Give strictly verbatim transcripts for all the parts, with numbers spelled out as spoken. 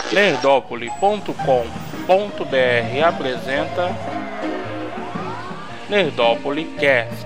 Nerdópolis ponto com ponto br apresenta Nerdópolis Cast.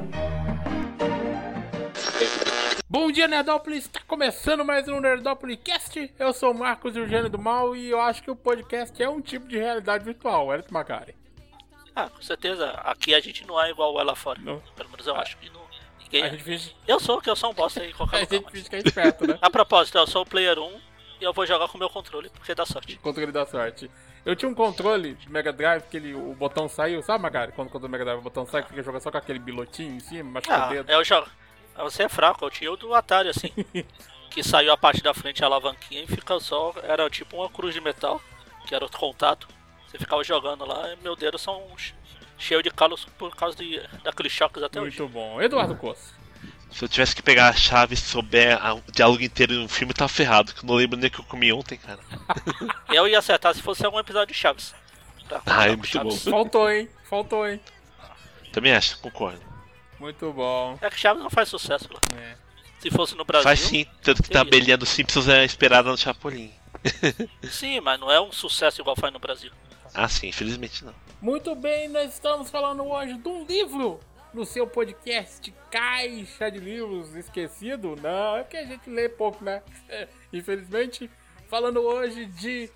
Bom dia, Nerdópolis! Está começando mais um Nerdópolis Cast. Eu sou o Marcos e o Gênio do Mal e eu acho que o podcast é um tipo de realidade virtual, Eric Macari. Ah, com certeza. Aqui a gente não é igual lá fora. Não. Pelo menos eu acho que não. Ninguém a é. gente finge... Eu sou, que eu sou um bosta aí em qualquer a lugar. A gente finge que é esperto, né? A propósito, eu sou o player um e eu vou jogar com o meu controle, porque dá sorte. O controle dá sorte. Eu tinha um controle de Mega Drive que ele, o botão saiu, sabe, Magari? Quando o controle do Mega Drive o botão sai, que fica jogando só com aquele bilotinho em cima, machuca ah, o dedo. Eu jogo. Você é fraco, eu tinha o do Atari assim. Que saiu a parte da frente, a alavanquinha, e fica só. Era tipo uma cruz de metal, que era o contato. Você ficava jogando lá e meu dedo são cheio de calos por causa de, daqueles choques até Muito hoje. Muito bom. Eduardo Costa. Se eu tivesse que pegar a chave e souber o diálogo inteiro de um filme, tá ferrado, que eu não lembro nem o que eu comi ontem, cara. Eu ia acertar se fosse algum episódio de Chaves. Ah, é muito Chaves. bom. Faltou, hein? Faltou, hein? Também acho, concordo. Muito bom. É que Chaves não faz sucesso lá. É. Se fosse no Brasil... Faz sim, tanto que a abelhinha dos Simpsons é esperada no Chapolin. Sim, mas não é um sucesso igual faz no Brasil. Ah sim, infelizmente não. Muito bem, nós estamos falando hoje de um livro no seu podcast Caixa de Livros Esquecido. Não, é porque a gente lê pouco, né? É, infelizmente, falando hoje de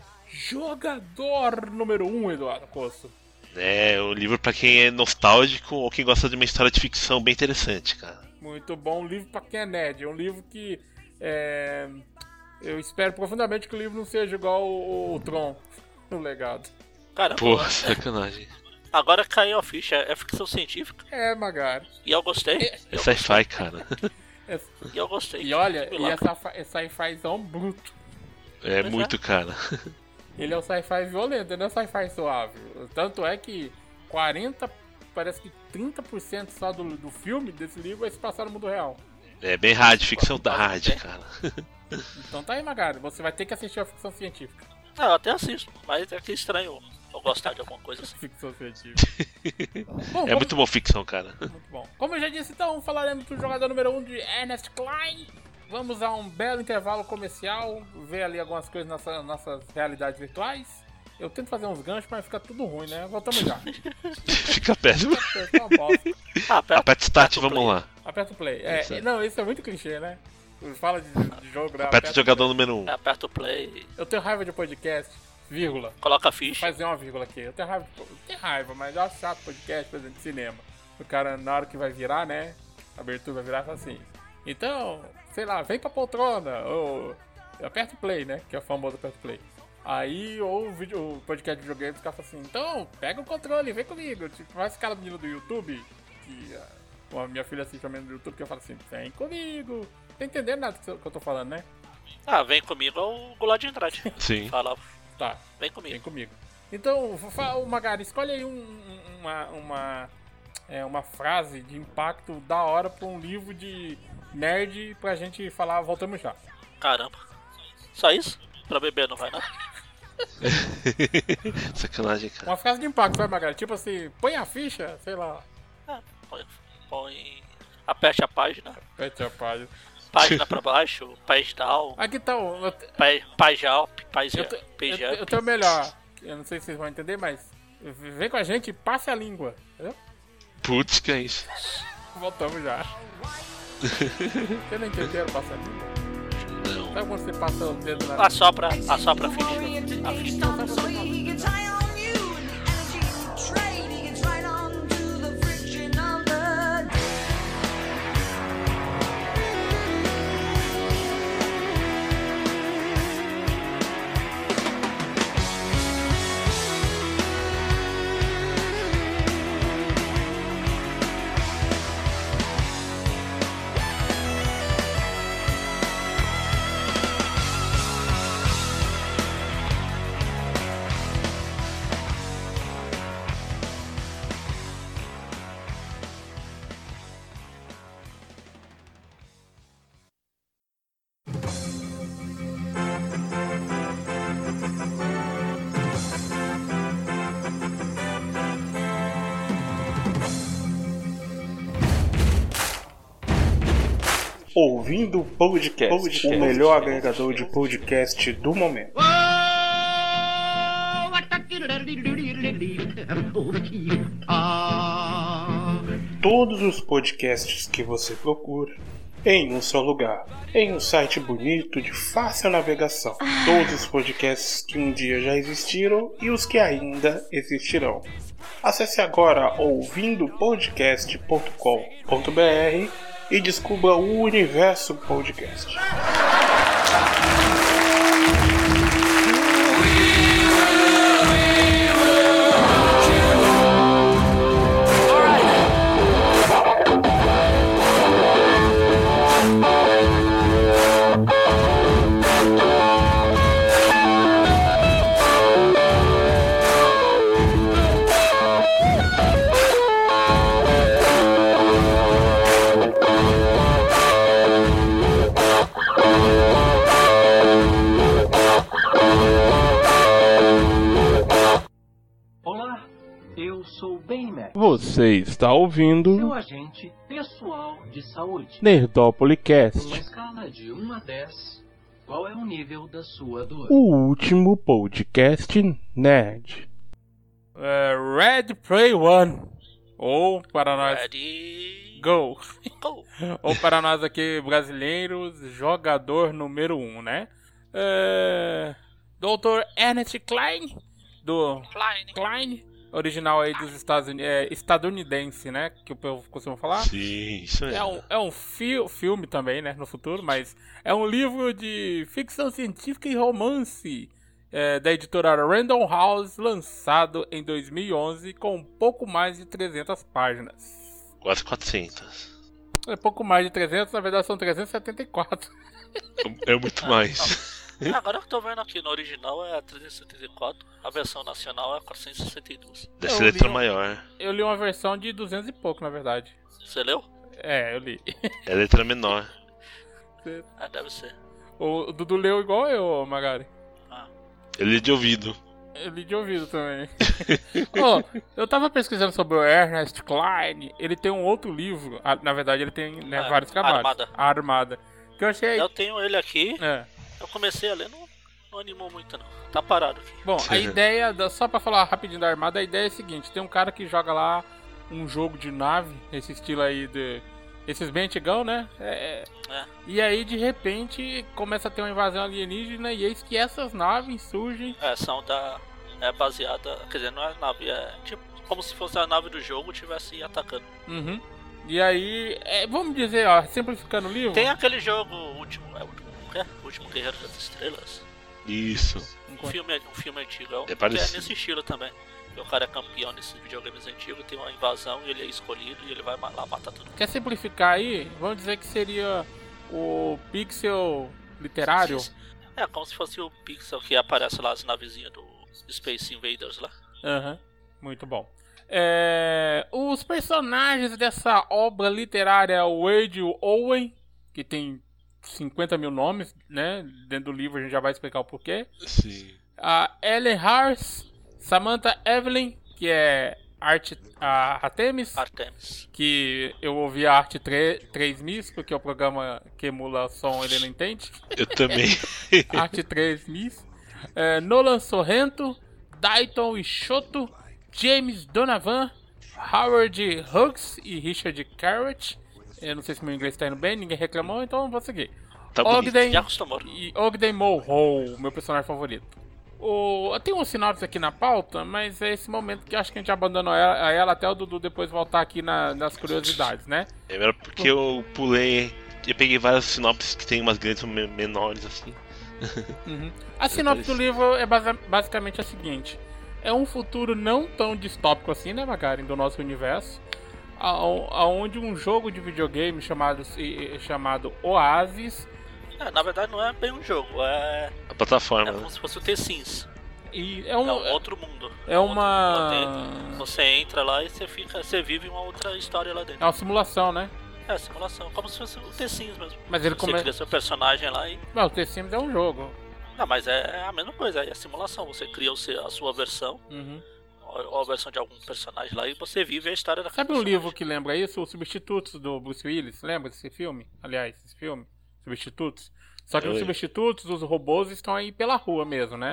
Jogador número um, Eduardo Costa. É, o livro pra quem é nostálgico ou quem gosta de uma história de ficção bem interessante, cara. Muito bom, um livro pra quem é nerd. É um livro que é... eu espero profundamente que o livro não seja igual o, o Tron no Legado. Caramba, porra, sacanagem. Agora caiu a ficha, é ficção científica. É, Magari. E eu gostei. É, é sci-fi, cara. É... E eu gostei. E olha, e essa é sci-fizão bruto. É Pois muito, é. cara. Ele é um sci-fi violento, não é sci-fi suave. Tanto é que quarenta, parece que trinta por cento só do, do filme, desse livro, vai se passar no mundo real. É bem hard, ficção da hard, cara. Então tá aí, Magari, você vai ter que assistir a ficção científica. Ah, eu até assisto, mas é que estranho eu gostar de alguma coisa assim. Ficção científica. Bom, é como... muito bom ficção, cara. Muito bom. Como eu já disse, então, falaremos do jogador número um de Ernest Cline. Vamos a um belo intervalo comercial, ver ali algumas coisas nas nossas, nossas realidades virtuais. Eu tento fazer uns ganchos, mas fica tudo ruim, né? Voltamos já. Fica péssimo. Fica uma bosta. Ah, aperta, Aperta start, vamos play. lá. Aperta o play. É, Isso é. não, isso é muito clichê, né? Fala de, de jogo, né? Aperta o jogador número um. É, aperta o play, Eu tenho raiva de podcast, vírgula. coloca a ficha. Fazer uma vírgula aqui. Eu tenho raiva, de... eu tenho raiva, mas eu acho chato podcast, por exemplo, de cinema. O cara, na hora que vai virar, né? A abertura vai virar, fala assim. Então, sei lá, vem pra poltrona. Ou aperta o play, né? Que é o famoso aperta o play. Aí, ou o, vídeo, o podcast de videogame, os caras falam assim, então, pega o controle, vem comigo. Tipo, faz esse cara menino do YouTube, que uh, a minha filha assiste a menina do YouTube, que eu falo assim, vem comigo. Tá entendendo nada do que eu tô falando, né? Ah, vem comigo é o Goulart de Andrade. Sim. Falava, Tá, vem comigo. vem comigo. Então, o Magari, escolhe aí um, uma, uma, é, uma frase de impacto da hora pra um livro de nerd pra gente falar, voltamos já. Caramba. Só isso? Pra beber não vai não? Sacanagem, cara. Uma frase de impacto, vai, Magari? Tipo assim, põe a ficha, sei lá. Ah, põe, põe... Aperte a página. Pete a página. Página pra baixo, page down, Aqui tá o... Eu, page, page up, page, eu, te- page eu, up. eu tenho melhor. Eu não sei se vocês vão entender, mas vem com a gente e passe a língua. Entendeu? Putz, que é isso? Voltamos já. Vocês não entenderam passe a língua? Não. Sabe quando você passa o dedo na... Assopra, assopra a ficha. A ficha. Ouvindo podcast, podcast, o melhor agregador de podcast do momento. Todos os podcasts que você procura em um só lugar, em um site bonito de fácil navegação. Todos os podcasts que um dia já existiram e os que ainda existirão. Acesse agora ouvindo podcast ponto com ponto b r e descubra o Universo Podcast. Você está ouvindo seu agente pessoal de saúde. Nerdopolicast. Uma escala de um a dez, qual é o nível da sua dor? O último podcast nerd. Uh, Red Play One. Ou para nós... Ready... Go. Go. Ou para nós aqui brasileiros, jogador número um, né? Uh, doutor Ernest Klein. Do... Klein. Klein. Original aí dos Estados Unidos, é, estadunidense, né? Que o povo costuma falar. Sim, isso É é. um, é um fi- filme também, né? No futuro, mas é um livro de ficção científica e romance é, da editora Random House, lançado em dois mil e onze com um pouco mais de trezentas páginas. Quase quatrocentas. É pouco mais de trezentas, na verdade são trezentas e setenta e quatro. É muito mais. Ah, agora que eu tô vendo aqui, no original é trezentos e setenta e quatro, a versão nacional é quatrocentos e sessenta e dois. Deve Eu ser letra li um- maior. Eu li uma versão de duzentos e pouco, na verdade. Você leu? É, eu li. É letra menor. É, deve ser. O Dudu leu igual eu, Magari. Ah, Ele é de ouvido. Eu li de ouvido também. Ó, eu tava pesquisando sobre o Ernest Klein. Ele tem um outro livro. ah, Na verdade, ele tem né, É, vários trabalhos. Armada. A Armada. Que eu achei. eu tenho ele aqui, É. eu comecei a ler, não, não animou muito não. Tá parado aqui. Bom, a ideia. Da... Só pra falar rapidinho da Armada, a ideia é a seguinte: tem um cara que joga lá um jogo de nave, esse estilo aí de. Esses bem antigão, né? É, é. É. E aí, de repente, começa a ter uma invasão alienígena. E eis que essas naves surgem. É, são da... é baseada, quer dizer, não é nave, é tipo como se fosse a nave do jogo estivesse atacando. Uhum. E aí, é, vamos dizer, ó, simplificando o livro. Tem aquele jogo, o último, é o último, o quê? O último Guerreiro das Estrelas. Isso. Um filme, um filme antigo, é, um, É que é parecido. nesse estilo também. O cara é campeão nesses videogames antigos, tem uma invasão e ele é escolhido e ele vai ma- lá matar todo mundo. Quer simplificar aí? Vamos dizer que seria o pixel literário. É como se fosse o Pixel que aparece lá as navezinhas do Space Invaders lá. Aham, muito bom. É, os personagens dessa obra literária é o Wade Owen, que tem cinquenta mil nomes, né? Dentro do livro a gente já vai explicar o porquê. Sim. A Ellen Hars, Samantha Evelyn, que é Art, a Artemis, Artemis. que eu ouvi a Arte três Miss, porque o programa que emula som ele não entende. Eu também. Arte três Miss. É, Nolan Sorrento, Dayton Ishoto, James Donovan, Howard Hughes e Richard Carrot. Eu não sei se meu inglês está indo bem, ninguém reclamou, então vou seguir. Tá bonito. Ogden Já acostumou. e Ogden Mulhall, meu personagem favorito. O, tem um sinopse aqui na pauta, mas é esse momento que acho que a gente abandonou ela, a ela até o Dudu depois voltar aqui na- nas curiosidades, né? É melhor porque eu pulei. Eu peguei várias sinopses que tem umas grandes e me- menores assim. Uhum. A sinopse do livro é basa- basicamente a seguinte: é um futuro não tão distópico assim, né, Magaren, do nosso universo, ao- aonde um jogo de videogame chamado, eh, chamado Oasis É, na verdade não é bem um jogo, é, A plataforma, é né? como se fosse o The Sims. e é um, É um outro mundo. é um outro mundo uma lá dentro. Você entra lá e você fica, você vive uma outra história lá é dentro. uma simulação, né? É, simulação, como se fosse o The Sims mesmo. Mas ele Você começa. cria seu personagem lá e... Não, o The Sims é um jogo. Ah, mas é, é a mesma coisa, é a simulação. Você cria o seu- a sua versão, Uhum. ou ou a versão de algum personagem lá e você vive a história daquele Sabe um personagem. livro que lembra isso? Os Substitutos do Bruce Willis. Lembra desse filme? Aliás, esse filme, Substitutos. Só que Oi. nos Substitutos, os robôs estão aí pela rua mesmo, né?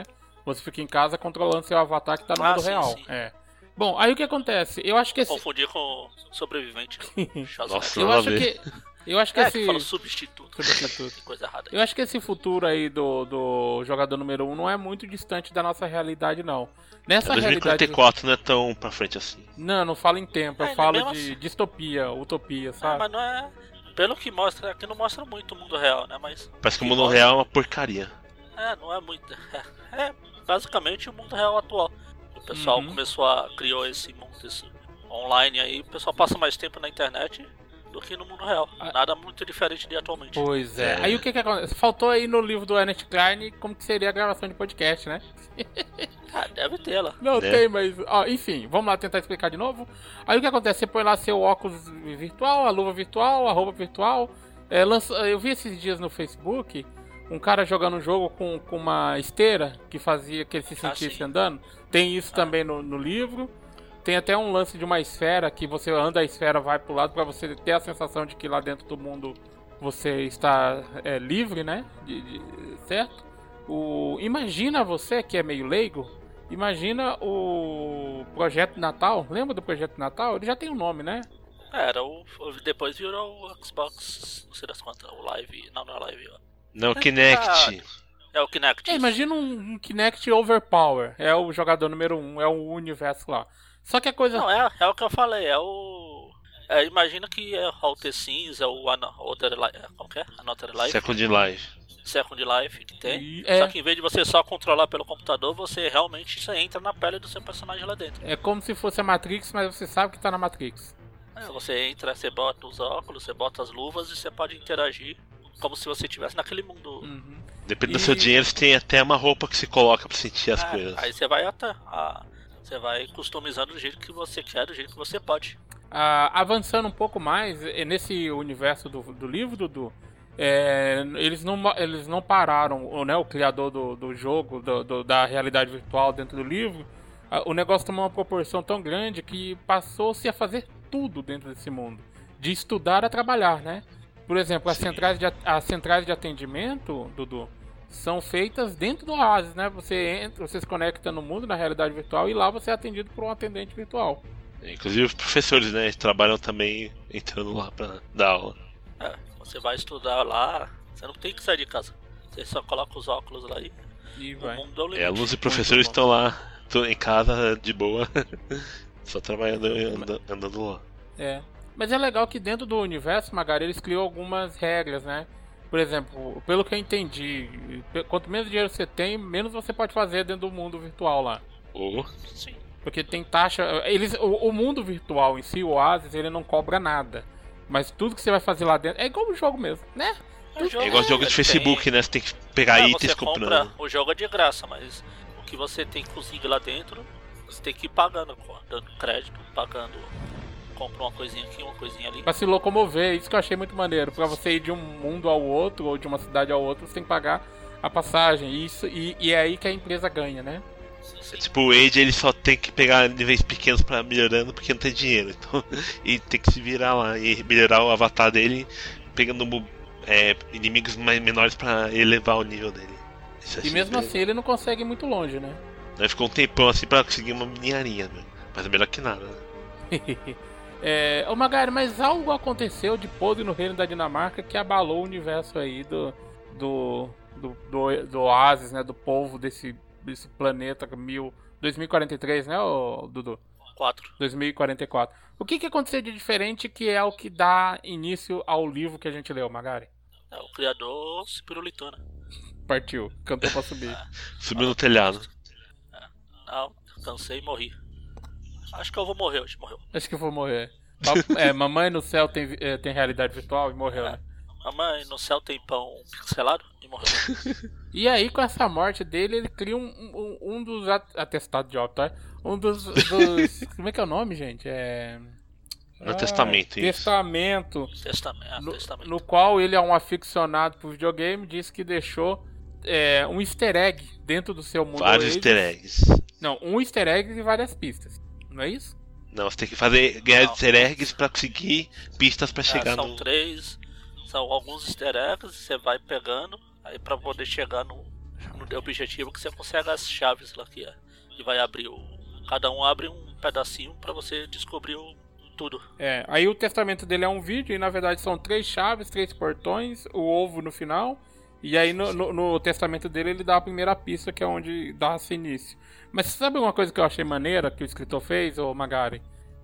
Você fica em casa controlando seu avatar que tá no Ah, mundo sim, real. sim. É. Bom, aí o que acontece? Eu acho que esse. Confundir com sobrevivente. Nossa, Eu nada a acho ver. que. Eu acho que É, esse. que fala substituto. Substituto. Tem coisa errada. Eu acho que esse futuro aí do, do jogador número um não é muito distante da nossa realidade, não. Nessa dois mil e quarenta e realidade. quatro não é tão pra frente assim. Não, não falo em tempo, eu É, falo mesmo de assim. distopia, utopia, Ah, sabe? mas não é. Pelo que mostra, aqui não mostra muito o mundo real, né? Mas. Parece que o que mundo mostra- real é uma porcaria. É, não é muito. É, é basicamente o mundo real atual. O pessoal Uhum. começou a criou esse mundo esse online aí, o pessoal passa mais tempo na internet do que no mundo real. Ah. Nada muito diferente de atualmente. Pois é. É. Aí o que que acontece? Faltou aí no livro do Ernest Klein como que seria a gravação de podcast, né? Ah, deve ter lá. Não Né? tem, mas. Ó, enfim, vamos lá tentar explicar de novo. Aí o que acontece? Você põe lá seu óculos virtual, a luva virtual, a roupa virtual. É, lança... Eu vi esses dias no Facebook um cara jogando um jogo com, com uma esteira que fazia que ele se Ah, sentisse sim. andando. Tem isso Ah. também no, no livro. Tem até um lance de uma esfera que você anda a esfera, vai pro lado pra você ter a sensação de que lá dentro do mundo você está é, livre, né? De- de- certo? O... Imagina você que é meio leigo. Imagina o Projeto Natal. Lembra do Projeto Natal? Ele já tem um nome, né? Era o. Depois virou o Xbox, não sei das quantas, o Live. Não, não é Live. Ó. Não, Kinect. É o Kinect. É, isso. imagina um, um Kinect Overpower. É o jogador número um, é o universo lá. Só que a coisa. Não, é, é o que eu falei, é o. É, imagina que é o The Sims, é o Another Life. Como que é? Another Life. Second Life. Second Life que tem. E- é. Só que em vez de você só controlar pelo computador, você realmente você entra na pele do seu personagem lá dentro. É como se fosse a Matrix, mas você sabe que tá na Matrix. É, você entra, você bota os óculos, você bota as luvas e você pode interagir como se você estivesse naquele mundo. Uhum. Depende do E- seu dinheiro, você tem até uma roupa que se coloca pra sentir as É, coisas. aí você vai até. A, você vai customizando do jeito que você quer, do jeito que você pode. Ah, avançando um pouco mais, eh, nesse universo do, do livro, Dudu, é, eles, não, ma- eles não pararam, o, né, o criador do, do jogo, do- do- da realidade virtual dentro do livro, ah, o negócio tomou uma proporção tão grande que passou-se a fazer tudo dentro desse mundo, de estudar a trabalhar, né? Por exemplo, as Sim. centrais, de, a- as centrais de atendimento, Dudu, são feitas dentro do Oasis, né? Você entra, você se conecta no mundo, na realidade virtual, e lá você é atendido por um atendente virtual. Inclusive os professores, né? Eles trabalham também entrando lá pra dar aula. É, você vai estudar lá, você não tem que sair de casa. Você só coloca os óculos lá e E o vai. mundo é o limite. É, alunos e professores bom. estão lá, estão em casa de boa, só trabalhando e anda- andando lá. É. Mas é legal que dentro do universo, Magari, eles criam algumas regras, né? Por exemplo, pelo que eu entendi, pe- quanto menos dinheiro você tem, menos você pode fazer dentro do mundo virtual lá. Ou Sim. Porque tem taxa. Eles, o, o mundo virtual em si, o Oasis, ele não cobra nada. Mas tudo que você vai fazer lá dentro é igual o jogo mesmo, né? O jogo é igual jogo de tem- Facebook, né? Você tem que pegar É, itens você compra, comprando. o jogo é de graça, mas o que você tem que conseguir lá dentro, você tem que ir pagando, dando crédito, pagando. Compra uma coisinha aqui, uma coisinha ali. Pra se locomover, isso que eu achei muito maneiro. Pra você ir de um mundo ao outro, ou de uma cidade ao outro, você tem que pagar a passagem. Isso, e, e é aí que a empresa ganha, né? É tipo, o Age ele só tem que pegar níveis pequenos pra melhorando porque não tem dinheiro. Então, e tem que se virar lá e melhorar o avatar dele, pegando é, inimigos mais menores pra elevar o nível dele. Isso eu E achei mesmo bem assim ele não consegue ir muito longe, né? Aí ficou um tempão assim pra conseguir uma miniarinha, né? Mas é melhor que nada, né? é, ô Magari, mas algo aconteceu de podre no reino da Dinamarca que abalou o universo aí do do, do, do, do Oasis, né? Do povo desse, desse planeta mil, dois mil e quarenta e três, né, ô, Dudu? Quatro. dois mil e quarenta e quatro. O que que aconteceu de diferente que é o que dá início ao livro que a gente leu, Magari? É, o criador se pirulitou, né? Partiu, cantou pra subir. Subiu no telhado. Não, cansei e morri. Acho que eu vou morrer hoje, morreu. Acho que eu vou morrer. Pa- É, mamãe no céu tem, é, tem realidade virtual e morreu, né? Mamãe, no céu tem pão pixelado e morreu. E aí, com essa morte dele, ele cria um, um, um dos at- atestados de óbito, tá? Um dos, dos... Como é que é o nome, gente? É... No testamento, isso. Testamento. Testamento, No, testamento. no qual ele é um aficionado por videogame, diz que deixou é, um easter egg dentro do seu mundo. Vários Oasis. easter eggs. Não, um easter egg e várias pistas. Não é isso? Não, você tem que fazer ganhar Não. easter eggs pra conseguir pistas pra É, chegar são no. três, são alguns easter eggs, você vai pegando, aí pra poder chegar no, no objetivo que você consegue as chaves lá que, é, que vai abrir o... Cada um abre um pedacinho pra você descobrir o, tudo. É, aí o testamento dele é um vídeo e na verdade são três chaves, três portões, o ovo no final. E aí no, no, no testamento dele ele dá a primeira pista, que é onde dá esse início. Mas sabe uma coisa que eu achei maneira que o escritor fez, ô Magari?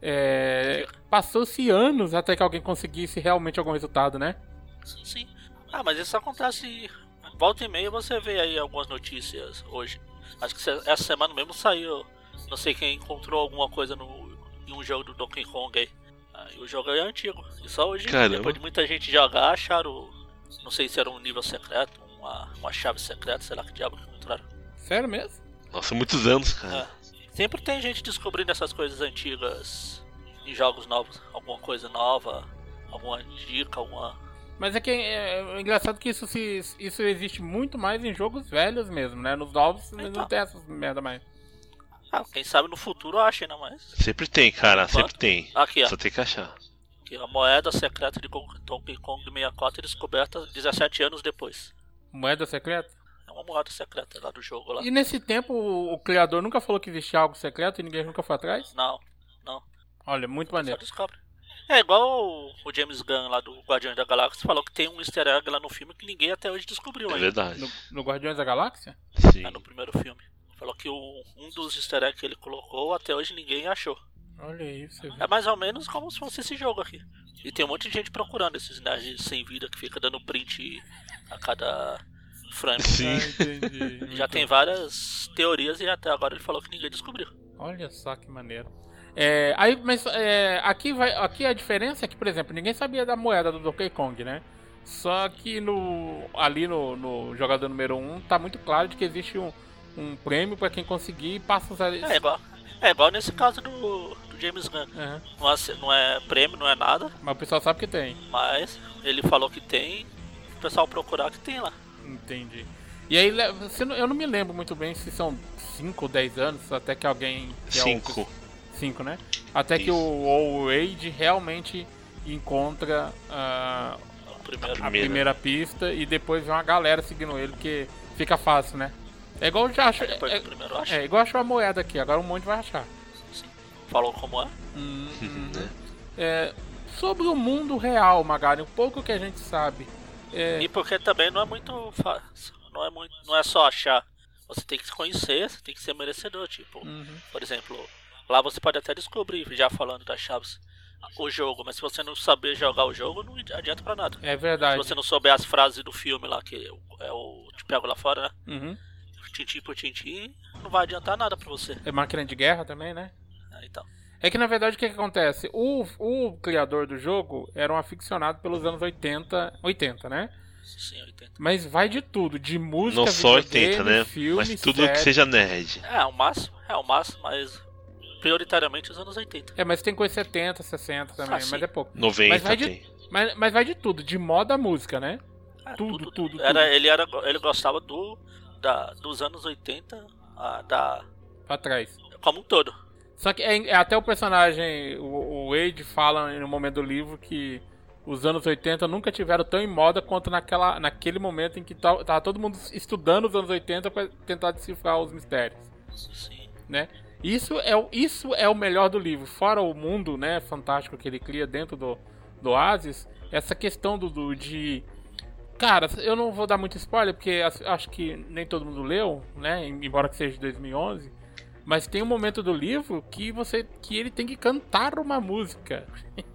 É, passou-se anos até que alguém conseguisse realmente algum resultado, né? Sim, sim. Ah, mas isso acontece... Volta e meia você vê aí algumas notícias hoje. Acho que essa semana mesmo saiu... Não sei quem encontrou alguma coisa no, em um jogo do Donkey Kong aí. Aí o jogo é antigo. E só hoje, Caramba. depois de muita gente jogar, acharam... Não sei se era um nível secreto, uma, uma chave secreta, sei lá que diabo que encontraram. Sério mesmo? Nossa, muitos anos, cara. É. Sempre tem gente descobrindo essas coisas antigas em jogos novos. Alguma coisa nova, alguma dica, alguma... Mas é que é, é engraçado que isso, se, isso existe muito mais em jogos velhos mesmo, né? Nos novos Então. não tem essas merda mais. Ah, quem sabe no futuro acha ainda mais. Sempre tem, cara, sempre tem. Aqui, ó. Só tem que achar. Aqui, a moeda secreta de Donkey Kong sessenta e quatro é descoberta dezessete anos depois. Moeda secreta? É uma moeda secreta lá do jogo lá. E nesse tempo o, o criador nunca falou que existia algo secreto e ninguém nunca foi atrás? Não, não. Olha, muito Só maneiro. descobre. É igual o, o James Gunn lá do Guardiões da Galáxia falou que tem um easter egg lá no filme que ninguém até hoje descobriu É ainda. verdade. No, no Guardiões da Galáxia? Sim. É no primeiro filme. Falou que o, um dos easter eggs que ele colocou até hoje ninguém achou. Olha isso, você vê. É mais ou menos como se fosse esse jogo aqui. E tem um monte de gente procurando esses nerds sem vida que fica dando print a cada frame. Sim. Ah, entendi. Já Muito tem várias teorias e até agora ele falou que ninguém descobriu. Olha só que maneiro. É, aí, mas é, aqui, vai, aqui a diferença é que, por exemplo, ninguém sabia da moeda do Donkey Kong, né? Só que no, ali no, no jogador número um tá muito claro de que existe um, um prêmio pra quem conseguir e passa os... É igual, é igual nesse caso do, do James Gunn. Uhum. Não é, não é prêmio, não é nada, Mas o pessoal sabe que tem. mas ele falou que tem. O pessoal procurar que tem lá. Entendi. E aí, le- você não- eu não me lembro muito bem se são cinco ou dez anos até que alguém... que é o- Cinco. cinco, né? Até que Isso. o, o Wade realmente encontra ah, O primeiro. a Primeira. primeira pista e depois vem uma galera seguindo ele, porque fica fácil, né? É igual já acho, Depois é, do primeiro, eu acho. é igual achou a moeda aqui, agora um monte vai achar. Sim. Falou como é. Hum, hum. Né? É, sobre o mundo real, Magari, um pouco que a gente sabe. É, E porque também não é muito fácil. Não é, muito, não é só achar. Você tem que se conhecer, você tem que ser merecedor. Tipo, uhum. por exemplo, lá você pode até descobrir, já falando das chaves, o jogo. Mas se você não saber jogar o jogo, não adianta pra nada. É Se verdade. você não souber as frases do filme lá, que é o Te Pego Lá Fora, né? Uhum. Tintim por tintim, não vai adiantar nada pra você. É máquina de guerra também, né? É, então. É que na verdade o que, que acontece? O, o criador do jogo era um aficionado pelos anos oitenta, oitenta, né? Sim, oitenta. Mas vai de tudo, de música, Não só videogame, oitenta, né? filme, Mas tudo série. que seja nerd. É, o máximo, é o máximo, mas prioritariamente os anos oitenta. É, mas tem coisa setenta, sessenta também, Ah, sim. mas é pouco. noventa Mas vai de- tem. Mas, mas vai de tudo, de moda a música, né? É, Tudo, tudo, Era, tudo. Ele, era, ele gostava do, da, dos anos oitenta, ah, da, Pra trás. como um todo. Só que é, é até o personagem, o, o Wade fala no momento do livro que os anos oitenta nunca tiveram tão em moda quanto naquela, naquele momento em que tá- tava todo mundo estudando os anos oitenta pra tentar decifrar os mistérios, Sim. né? Isso é, o- isso é o melhor do livro. Fora o mundo, né, fantástico que ele cria dentro do, do Oasis, essa questão do, do de... Cara, eu não vou dar muito spoiler, porque as- acho que nem todo mundo leu, né, embora que seja de dois mil e onze, mas tem um momento do livro que você que ele tem que cantar uma música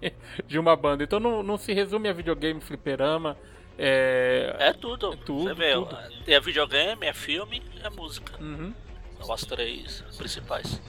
de uma banda. Então não, não se resume a videogame, fliperama, é... É tudo. É tudo, Você vê, tudo. é videogame, é filme, é música. Uhum. São as três principais.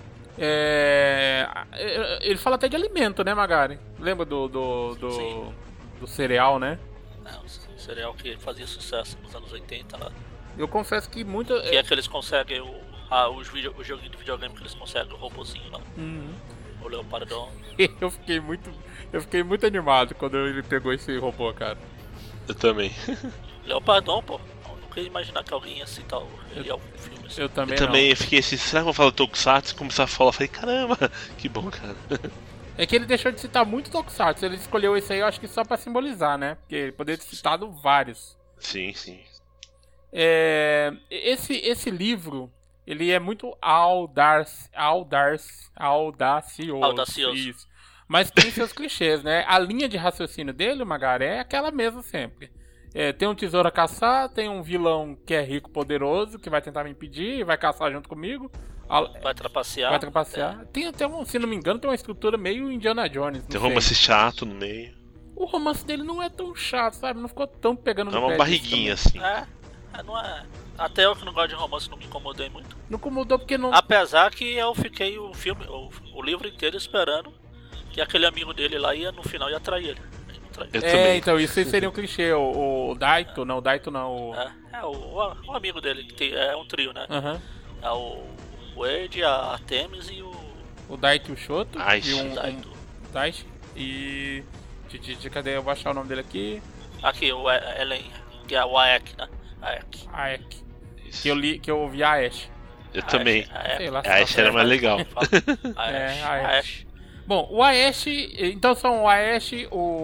É, ele fala até de alimento, né, Magari? Lembra do do, do, Sim. do cereal, né? É, o cereal que fazia sucesso nos anos oitenta lá. Eu confesso que muita... Que é que eles conseguem o, ah, os, video, os joguinhos de videogame que eles conseguem o robôzinho lá. Uhum. O Leopardon. Eu fiquei muito eu fiquei muito animado quando ele pegou esse robô, cara. Eu também. Leopardon, pô. Eu nunca ia imaginar que alguém ia citar o- ele em algum filme assim. Eu também Eu não. também fiquei assim, será que eu falo Tokusatsu? Começar a falar, eu falei, caramba, que bom, cara. É que ele deixou de citar muito Tokusatsu. Ele escolheu esse aí, eu acho que só pra simbolizar, né? Porque ele poderia ter citado vários. Sim, sim. É, esse, esse livro, ele é muito audac, audac, audacioso. Audacioso. Isso. Mas tem seus clichês, né? A linha de raciocínio dele, Magari, é aquela mesma sempre. É, tem um tesouro a caçar, tem um vilão que é rico, poderoso, que vai tentar me impedir e vai caçar junto comigo. Vai trapacear. Vai trapacear. É. Tem até, um, se não me engano, tem uma estrutura meio Indiana Jones. Tem romance chato no meio. O romance dele não é tão chato, sabe? Não ficou tão pegando no pé. É uma barriguinha, assim. É, é, não é... Até eu que não gosto de romance não me incomodei muito. Não incomodou porque não... Apesar que eu fiquei o filme, o, o livro inteiro esperando que aquele amigo dele lá ia, no final, ia trair ele. Eu é, também. Então, isso aí seria um clichê. O, o Daito, não, o Daito não. O... É, é o, o amigo dele, que tem, é um trio, né? Uhum. É o, o Ed, a Artemis e o... O Daito e o Shoto. Aishi. E um, Daito. um Daichi. E... De, de, de, cadê? Eu vou achar o nome dele aqui. Aqui, o Elen, que é o Aek, né? Aek. Aek. Que eu li, que eu ouvi a Ash. Eu também. Aek. Sei lá. A Ash era mais legal. É, a a Ash. Bom, o Aesh, então são o Aesh,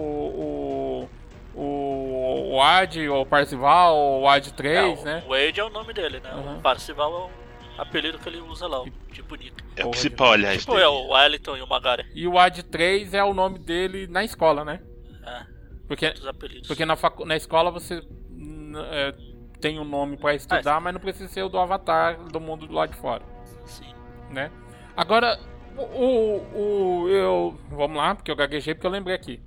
o, o, o, o Ad, o Parzival, o Ad três, é, né? O Ed é o nome dele, né? Uhum. O Parzival é o apelido que ele usa lá, o tipo Nick. É o principal, aliás. Tipo, é o Wellington e o Magari. E o Ad três é o nome dele na escola, né? É, porque, apelidos. porque na, facu, na escola você é, tem um nome pra estudar, é. mas não precisa ser o do avatar do mundo do lado de fora. Sim. Né? Agora... O, o, eu, vamos lá, porque eu gaguejei porque eu lembrei aqui.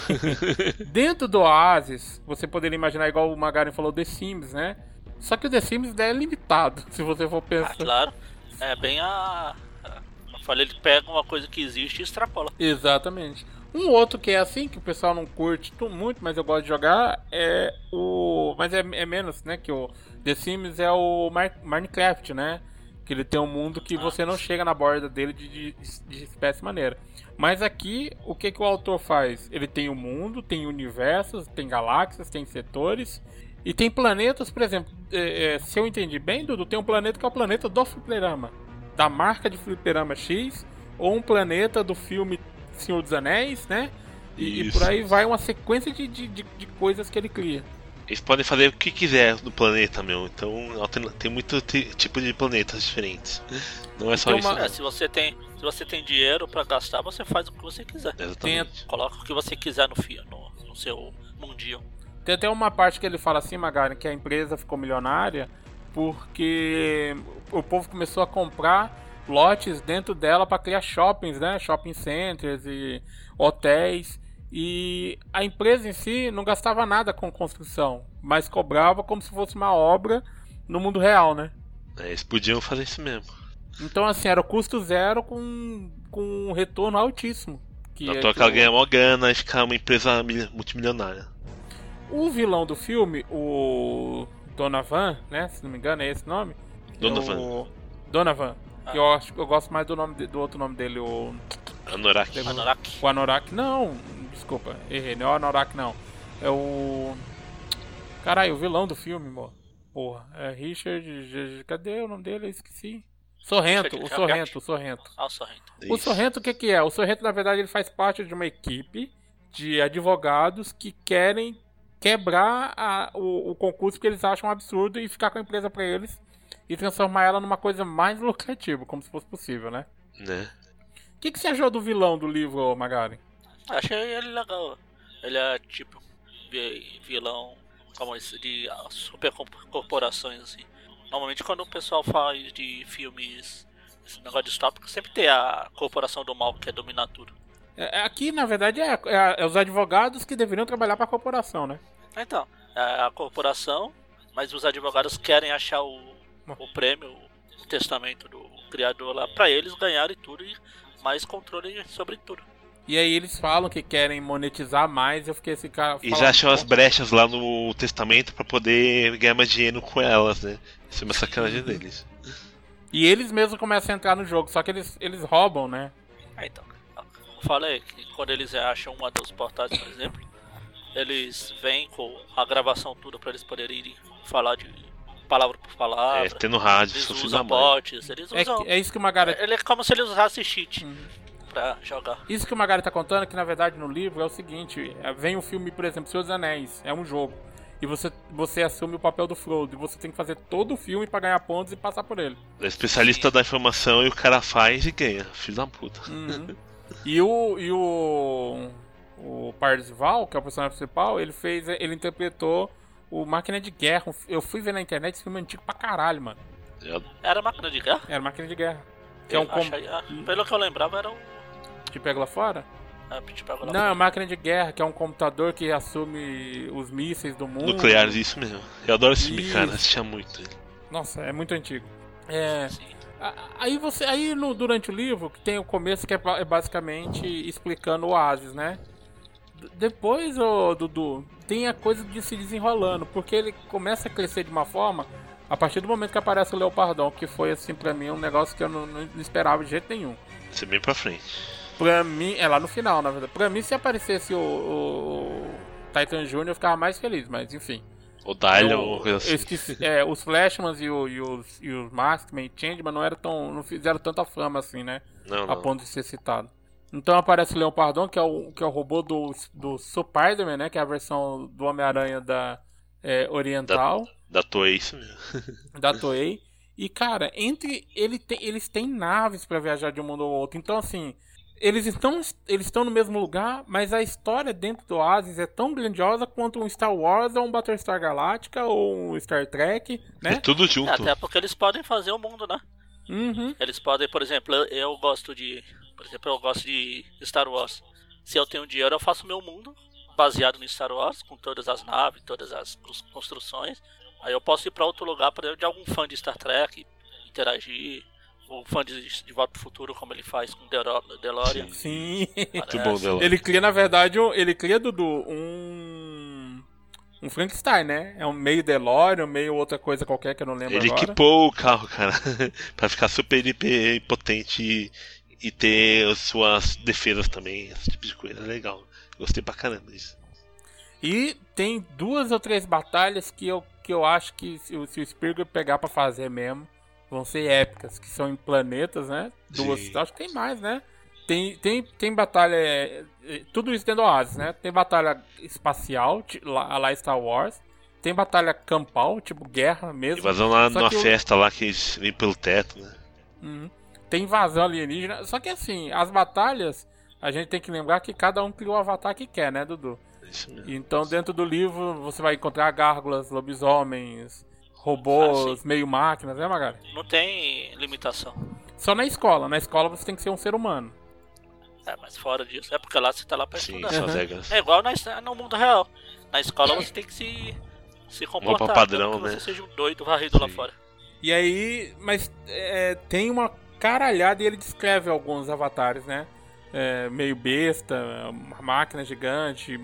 Dentro do Oasis, você poderia imaginar, igual o Magaren falou, The Sims, né? Só que o The Sims é limitado, se você for pensar. Ah, claro. É bem a... Eu falei, ele pega uma coisa que existe e extrapola. Exatamente. Um outro que é assim, que o pessoal não curte muito, mas eu gosto de jogar, é o... Mas é, é menos, né, que o The Sims é o Minecraft, né? Que ele tem um mundo que você não chega na borda dele de, de, de espécie maneira. Mas aqui, o que, que o autor faz? Ele tem o mundo, tem universos, tem galáxias, tem setores e tem planetas, por exemplo. É, é, se eu entendi bem, Dudu, tem um planeta que é o planeta do fliperama, da marca de fliperama X, ou um planeta do filme Senhor dos Anéis, né? E, e por aí vai uma sequência de, de, de, de coisas que ele cria. Eles podem fazer o que quiser no planeta, meu. Então tem muito tipo de planetas diferentes. Não é só tem isso. Uma... É, se você tem, se você tem dinheiro pra gastar, você faz o que você quiser. Exatamente. Coloca o que você quiser no, no, no seu mundinho. Tem até uma parte que ele fala assim, Magari, que a empresa ficou milionária porque o povo começou a comprar lotes dentro dela para criar shoppings, né? Shopping centers e hotéis. E a empresa em si não gastava nada com construção, mas cobrava como se fosse uma obra no mundo real, né? É, eles podiam fazer isso mesmo. Então, assim, era o custo zero com, com um retorno altíssimo. Que Não é toca que ela o... ganhar uma grana e ficar uma empresa multimilionária. O vilão do filme, o Donovan, né? Se não me engano, é esse nome? Donovan. O... Donovan. Ah. Eu, acho, eu gosto mais do, nome de, do outro nome dele, o... Anorak. Anorak. O Anorak, não, desculpa, errei, não é o Anorak, não. É o... Caralho, o vilão do filme, amor. Porra, é Richard... Cadê o nome dele? Eu esqueci. Sorrento, o Sorrento, o Sorrento. Ah, o Sorrento. O Sorrento, o que que é? O Sorrento, na verdade, ele faz parte de uma equipe de advogados que querem quebrar a, o, o concurso que eles acham um absurdo e ficar com a empresa pra eles e transformar ela numa coisa mais lucrativa, como se fosse possível, né? Né? O que, que você achou do vilão do livro, Magari? Achei ele legal. Ele é tipo vilão como esse de super corporações assim. Normalmente quando o pessoal faz de filmes esse negócio distópico, sempre tem a corporação do mal que quer dominar tudo. É, aqui, na verdade, é, é, é os advogados que deveriam trabalhar para a corporação, né? Então, é a corporação, mas os advogados querem achar o, o prêmio, o testamento do criador lá, para eles ganharem tudo e mais controle sobre tudo. E aí eles falam que querem monetizar mais, eu fiquei esse cara... E já acham as brechas lá no testamento para poder ganhar mais dinheiro com elas, né? Isso é uma sacanagem deles. E eles mesmos começam a entrar no jogo, só que eles, eles roubam, né? É, então, eu falei que quando eles acham uma dos portais, por exemplo, eles vêm com a gravação tudo para eles poderem falar de palavra por palavra. É, tem no rádio, eles usam usam bots, eles usam... É, é isso que o Magari... Ele é como se eles usassem cheat. Uhum. Pra jogar. Isso que o Magari tá contando, que na verdade no livro é o seguinte, vem um filme, por exemplo, Senhor dos Anéis, é um jogo. e você, você assume o papel do Frodo. E você tem que fazer todo o filme pra ganhar pontos e passar por ele. É especialista da informação e o cara faz e ganha. Filho da puta. Uhum. E o... E o... O Parzival, que é o personagem principal, ele fez... Ele interpretou o Máquina de Guerra. Eu fui ver na internet esse filme antigo pra caralho, mano. Eu... Era Máquina de Guerra? Era Máquina de Guerra. Que é um com... achei... Pelo que eu lembrava, era um... Te pego lá fora? É, te pego lá Não, fora. é Máquina de Guerra, que é um computador que assume os mísseis do mundo. Nucleares, isso mesmo. Eu adoro esse filme, Isso. cara. Assistia muito. Nossa, é muito antigo. É... Sim. Aí você, aí no, durante o livro, que tem o começo que é, é basicamente explicando o Oasis, né? D- depois, ô, Dudu, tem a coisa de se desenrolando, porque ele começa a crescer de uma forma a partir do momento que aparece o Leopardon, que foi assim pra mim um negócio que eu não, não esperava de jeito nenhum. Isso é bem pra frente. Pra mim, é lá no final, na verdade. Pra mim, se aparecesse o, o, o Titan Júnior, eu ficava mais feliz, mas enfim. O Dylion Eu- ou coisa assim. eu esqueci, é, os Flashmans e, o, e os, e os Maskman e Changeman não, eram tão, não fizeram tanta fama assim, né? Não, A não. ponto de ser citado. Então aparece o Leon Pardon, que é o, que é o robô do, do Spider-Man, né? Que é a versão do Homem-Aranha da é, Oriental, Da Toei, isso mesmo. da Toei. E, cara, entre ele tem, eles têm naves pra viajar de um mundo ao outro. Então, assim, eles estão, eles estão no mesmo lugar, mas a história dentro do Oasis é tão grandiosa quanto um Star Wars ou um Battlestar Galactica ou um Star Trek, É né? tudo É, junto. até porque eles podem fazer o mundo, né? Uhum. Eles podem, por exemplo, eu, eu gosto de... Por exemplo, eu gosto de Star Wars. Se eu tenho dinheiro, eu faço meu mundo baseado no Star Wars, com todas as naves, todas as cons- construções. Aí eu posso ir pra outro lugar, por exemplo, de algum fã de Star Trek, interagir. O fã de, de Volta pro Futuro, como ele faz com Dero- DeLorean. Sim. Muito bom dela. Ele cria, na verdade, um- ele cria, Dudu, um. Um Frankenstein, né? É um meio DeLorean, meio outra coisa qualquer que eu não lembro Ele agora. equipou o carro, cara, pra ficar super hiper potente e, e ter as suas defesas também, esse tipo de coisa. Legal. Gostei pra caramba disso. E tem duas ou três batalhas que eu, que eu acho que se, o- se o Spielberg pegar pra fazer mesmo, vão ser épicas, que são em planetas, né? Duas, Sim. acho que tem mais, né? Tem, tem, tem batalha, é, é, tudo isso dentro do Oasis, né? Tem batalha espacial, ti- lá, a lá Star Wars. Tem batalha campal, tipo guerra mesmo. Invasão lá Só numa que o- festa lá que eles vêm pelo teto, né? Uhum. Tem invasão alienígena. Só que assim, as batalhas, a gente tem que lembrar que cada um cria o avatar que quer, né, Dudu? Isso mesmo. Então dentro do livro você vai encontrar gárgulas, lobisomens, robôs, Ah, sim. meio máquinas, né, Magari? Não tem limitação. Só na escola. Na escola você tem que ser um ser humano. É, mas fora disso, é porque lá você tá lá pra Sim, estudar. suas Uhum. regras. É igual na, no mundo real. Na escola você tem que se, se comportar. padrão, mesmo que né? Você seja um doido varrido lá Sim. fora. E aí, mas é, tem uma caralhada e ele descreve alguns avatares, né? É, meio besta, uma máquina gigante.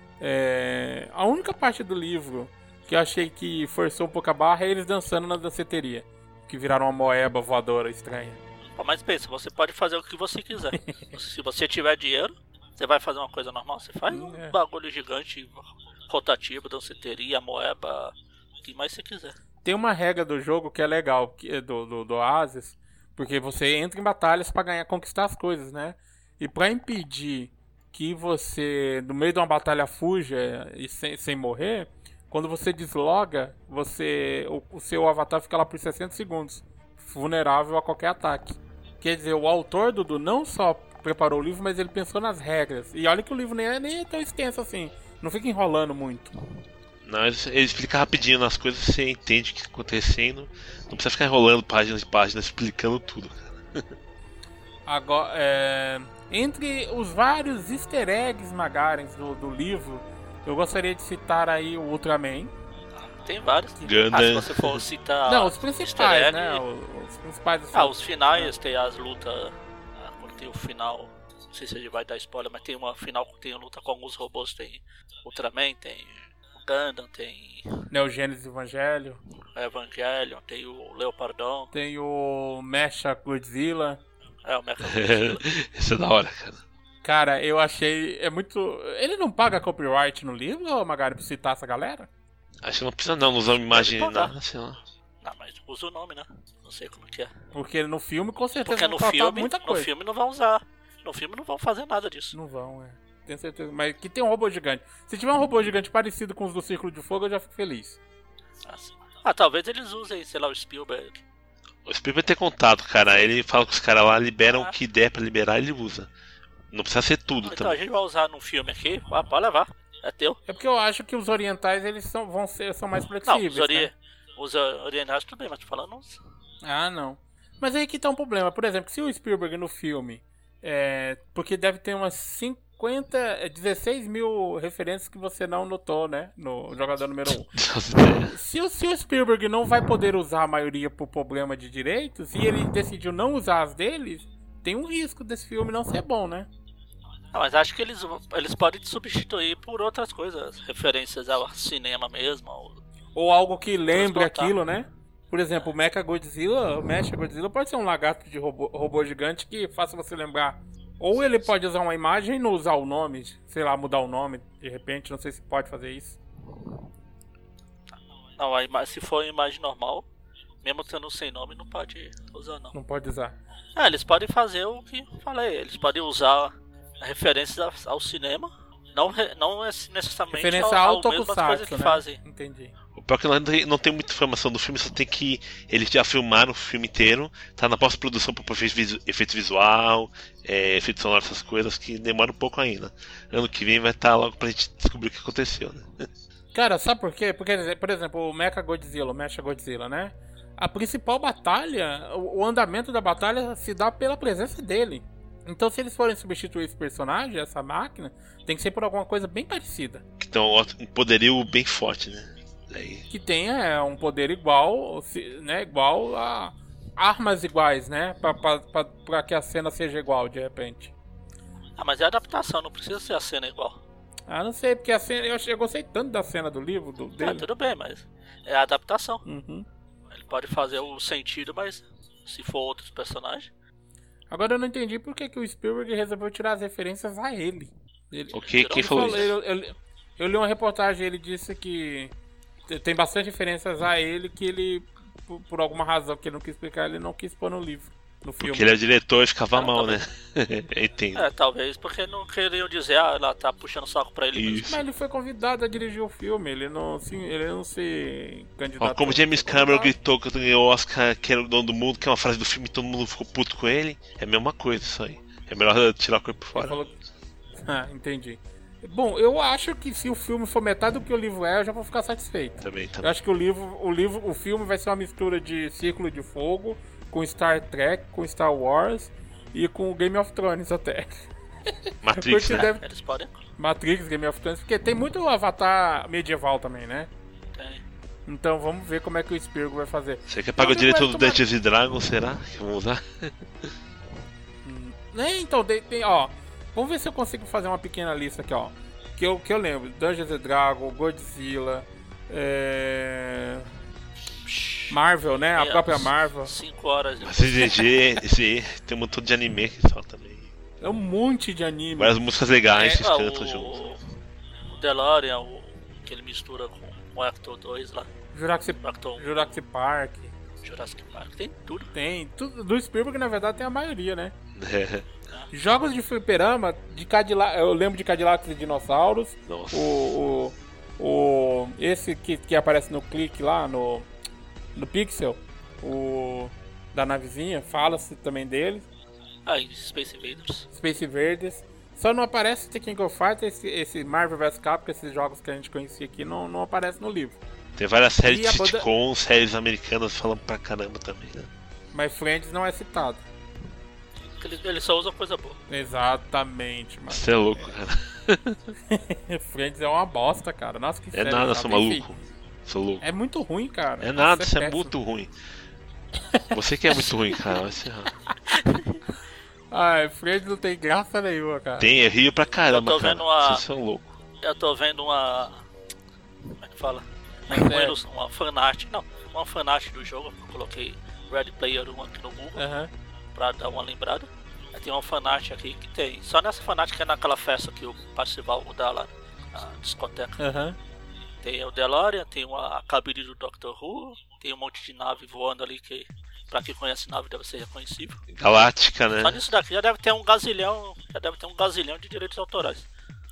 É, a única parte do livro que eu achei que forçou um pouco a barra é eles dançando na danceteria. Que viraram uma moeba voadora estranha. Pô, mas pensa, você pode fazer o que você quiser. Se você tiver dinheiro, você vai fazer uma coisa normal. Você faz um É. bagulho gigante, rotativo, danceteria, moeba, o que mais você quiser. Tem uma regra do jogo que é legal, que é do, do, do Oasis, porque você entra em batalhas pra ganhar, conquistar as coisas, né? E pra impedir que você, no meio de uma batalha, fuja e sem, sem morrer, quando você desloga, você, o, o seu avatar fica lá por sessenta segundos, vulnerável a qualquer ataque. Quer dizer, o autor, Dudu, não só preparou o livro, mas ele pensou nas regras. E olha que o livro nem é, nem é tão extenso assim, não fica enrolando muito. Não, ele, ele explica rapidinho nas coisas, você entende o que está acontecendo. Não precisa ficar enrolando páginas e páginas explicando tudo, cara. Agora, é, entre os vários easter eggs Magarens do, do livro, eu gostaria de citar aí o Ultraman. Tem vários. Ganda. Ah, se você for citar. Não, os easter principais, egg, né? Os, os principais. assim. Ah, os finais, tem as lutas. Ah, quando tem o final. Não sei se a gente vai dar spoiler, mas tem uma final que tem a luta com alguns robôs. Tem Ultraman, tem o Gundam, tem Neo Gênesis Evangelho. o Evangelion, tem o Leopardon, Tem o Mecha Godzilla. é o Mechagodzilla. Isso é da hora, cara. Cara, eu achei. É muito. Ele não paga copyright no livro, ô, Magari, pra citar essa galera? Acho que não precisa não, não usar uma imagem Deve pagar. nada, sei lá. Não, mas usa o nome, né? Não sei como que é. Porque no filme, com certeza, Porque vão no faltar filme, muita no coisa. filme não vão usar. No filme não vão fazer nada disso. Não vão, é. tenho certeza. Mas que tem um robô gigante. Se tiver um robô gigante parecido com os do Círculo de Fogo, eu já fico feliz. Ah, sim. Ah, talvez eles usem, sei lá, o Spielberg. O Spielberg tem contato, cara. Ele fala que os caras lá liberam Ah. o que der pra liberar, ele usa. Não precisa ser tudo Então a também. gente vai usar num filme aqui, ah, pode levar, é teu. É porque eu acho que os orientais, eles são, vão ser, são mais Não, flexíveis, os, ori né? os orientais tudo bem, mas tô falando uns... Ah, não. Mas aí que tá um problema. Por exemplo, se o Spielberg no filme... É, porque deve ter umas cinquenta, é, dezesseis mil referências que você não notou, né? No jogador número um. Se o, se o Spielberg não vai poder usar a maioria por problema de direitos, e ele decidiu não usar as deles, tem um risco desse filme não ser bom, né? Ah, mas acho que eles, eles podem substituir por outras coisas, referências ao cinema mesmo. Ao... Ou algo que lembre Transportar. aquilo, né? Por exemplo, o Mecha Godzilla, o Mecha Godzilla pode ser um lagarto de robô, robô gigante que faça você lembrar. Ou ele pode usar uma imagem e não usar o nome, sei lá, mudar o nome, de repente, não sei se pode fazer isso. Não, a ima- se for imagem normal, mesmo tendo sem nome, não pode usar não. Não pode usar. Ah, eles podem fazer o que eu falei, eles podem usar referências ao, ao cinema, não, re- não é necessariamente Referência ao, ao ao mesmas coisas Tokusatsu, que né? fazem. Entendi. O pior é que não tem, não tem muita informação do filme, só tem que eles já filmaram o filme inteiro, tá na pós-produção para efeito, visu, efeito visual, é, efeito sonoro, essas coisas que demora um pouco ainda. Ano que vem vai estar logo pra gente descobrir o que aconteceu, né? Cara, sabe por quê? Porque, por exemplo, o Mecha Godzilla, o Mecha Godzilla, né? A principal batalha, o, o andamento da batalha se dá pela presença dele. Então, se eles forem substituir esse personagem, essa máquina, tem que ser por alguma coisa bem parecida. Então, um poderio bem forte, né? Daí... Que tenha é, um poder igual, se- né? Igual a armas iguais, né? Pra, pra, pra, pra que a cena seja igual, de repente. Ah, mas é adaptação, não precisa ser a cena igual. Ah, não sei, porque a cena, eu, achei- eu gostei tanto da cena do livro, do, Ah, dele. tudo bem, mas é a adaptação. Uhum. Ele pode fazer o sentido, mas se for outros personagens... Agora eu não entendi por que, que o Spielberg resolveu tirar as referências a ele. ele Ok, quem ele falou falou- isso? eu, eu- eu li uma reportagem, ele disse que te- tem bastante referências a ele que ele, por, por alguma razão que ele não quis explicar, ele não quis pôr no livro, no filme. Porque ele é o diretor e ficava Não, mal, tá né? Entendo. É, talvez porque não queriam dizer, ah, ela tá puxando o saco pra ele mesmo. Isso. Mas ele foi convidado a dirigir o filme, ele não se, ele não se candidatou. Ó, como James Cameron gritou que eu ganhei o Oscar, que era o dono do mundo, que é uma frase do filme e todo mundo ficou puto com ele, é a mesma coisa isso aí. É melhor tirar o corpo por Ele fora. falou... Ah, entendi. Bom, eu acho que se o filme for metade do que o livro é, eu já vou ficar satisfeito. Também, Eu também. acho que o livro, o livro, o filme vai ser uma mistura de Círculo de Fogo com Star Trek, com Star Wars e com Game of Thrones até. Matrix, Porque né? deve Eles podem. Matrix, Game of Thrones, porque tem muito Avatar medieval também, né? Tem. Então vamos ver como é que o Spielberg vai fazer. Você quer pagar o Mas direito vai do tomar- Dungeons and Dragons, será? Que vamos usar? É, então, tem, tem, ó. Vamos ver se eu consigo fazer uma pequena lista aqui, ó. Que eu, que eu lembro: Dungeons and Dragons, Godzilla, é... Marvel, né? A Meia- própria Marvel. Cinco horas de... A C G G, esse aí, tem um montão de anime que só também. É um monte de anime. Várias músicas legais que É, ah, eles cantam juntos. o, o DeLorean, o, que ele mistura com o Actor dois lá. Jurassic, O Actor um, Jurassic Park. Jurassic Park, tem tudo. Tem. Tudo, do Spielberg, na verdade, tem a maioria, né? É. Jogos de fliperama, de Cadillac, eu lembro de Cadillacs e Dinossauros. Nossa. O, o, o. Esse que, que aparece no clique lá, no. No Pixel. O. Da navezinha, fala-se também dele. Ah, e Space Invaders. Space Verdes. Só não aparece The King of Fighters, esse, esse Marvel versus. Capcom, esses jogos que a gente conhecia aqui, não, não aparece no livro. Tem várias séries E de a banda- sitcoms, séries americanas falando pra caramba também, né? Mas Friends não é citado. Ele, ele só usa coisa boa. Exatamente, mano. Você é louco, cara. Friends é uma bosta, cara. Nossa, que É série nada, chata. sou Enfim, maluco. Sou louco. É muito ruim, cara. É nada, Nossa, isso é péssimo. muito ruim. Você que é muito ruim, cara. Vai se errar. Ai, Friends não tem graça nenhuma, cara. Tem, é rio pra caramba, Eu tô cara. vendo a- Vocês são loucos. Eu tô vendo uma... Como é que fala? Mas Uma, é- ilus- uma fanart. Não, uma fanart do jogo. Eu coloquei Ready Player um aqui no Google Aham. pra dar uma lembrada. Aí tem uma fanart aqui que tem... Só nessa fanart que é naquela festa que o Parcival dá lá na discoteca. Aham. Tem o DeLorean, tem uma, a cabine do Doctor Who, tem um monte de nave voando ali que, pra quem conhece nave, deve ser reconhecível. Galáctica, Só né? nisso daqui já deve ter um gazilhão, já deve ter um gazilhão de direitos autorais.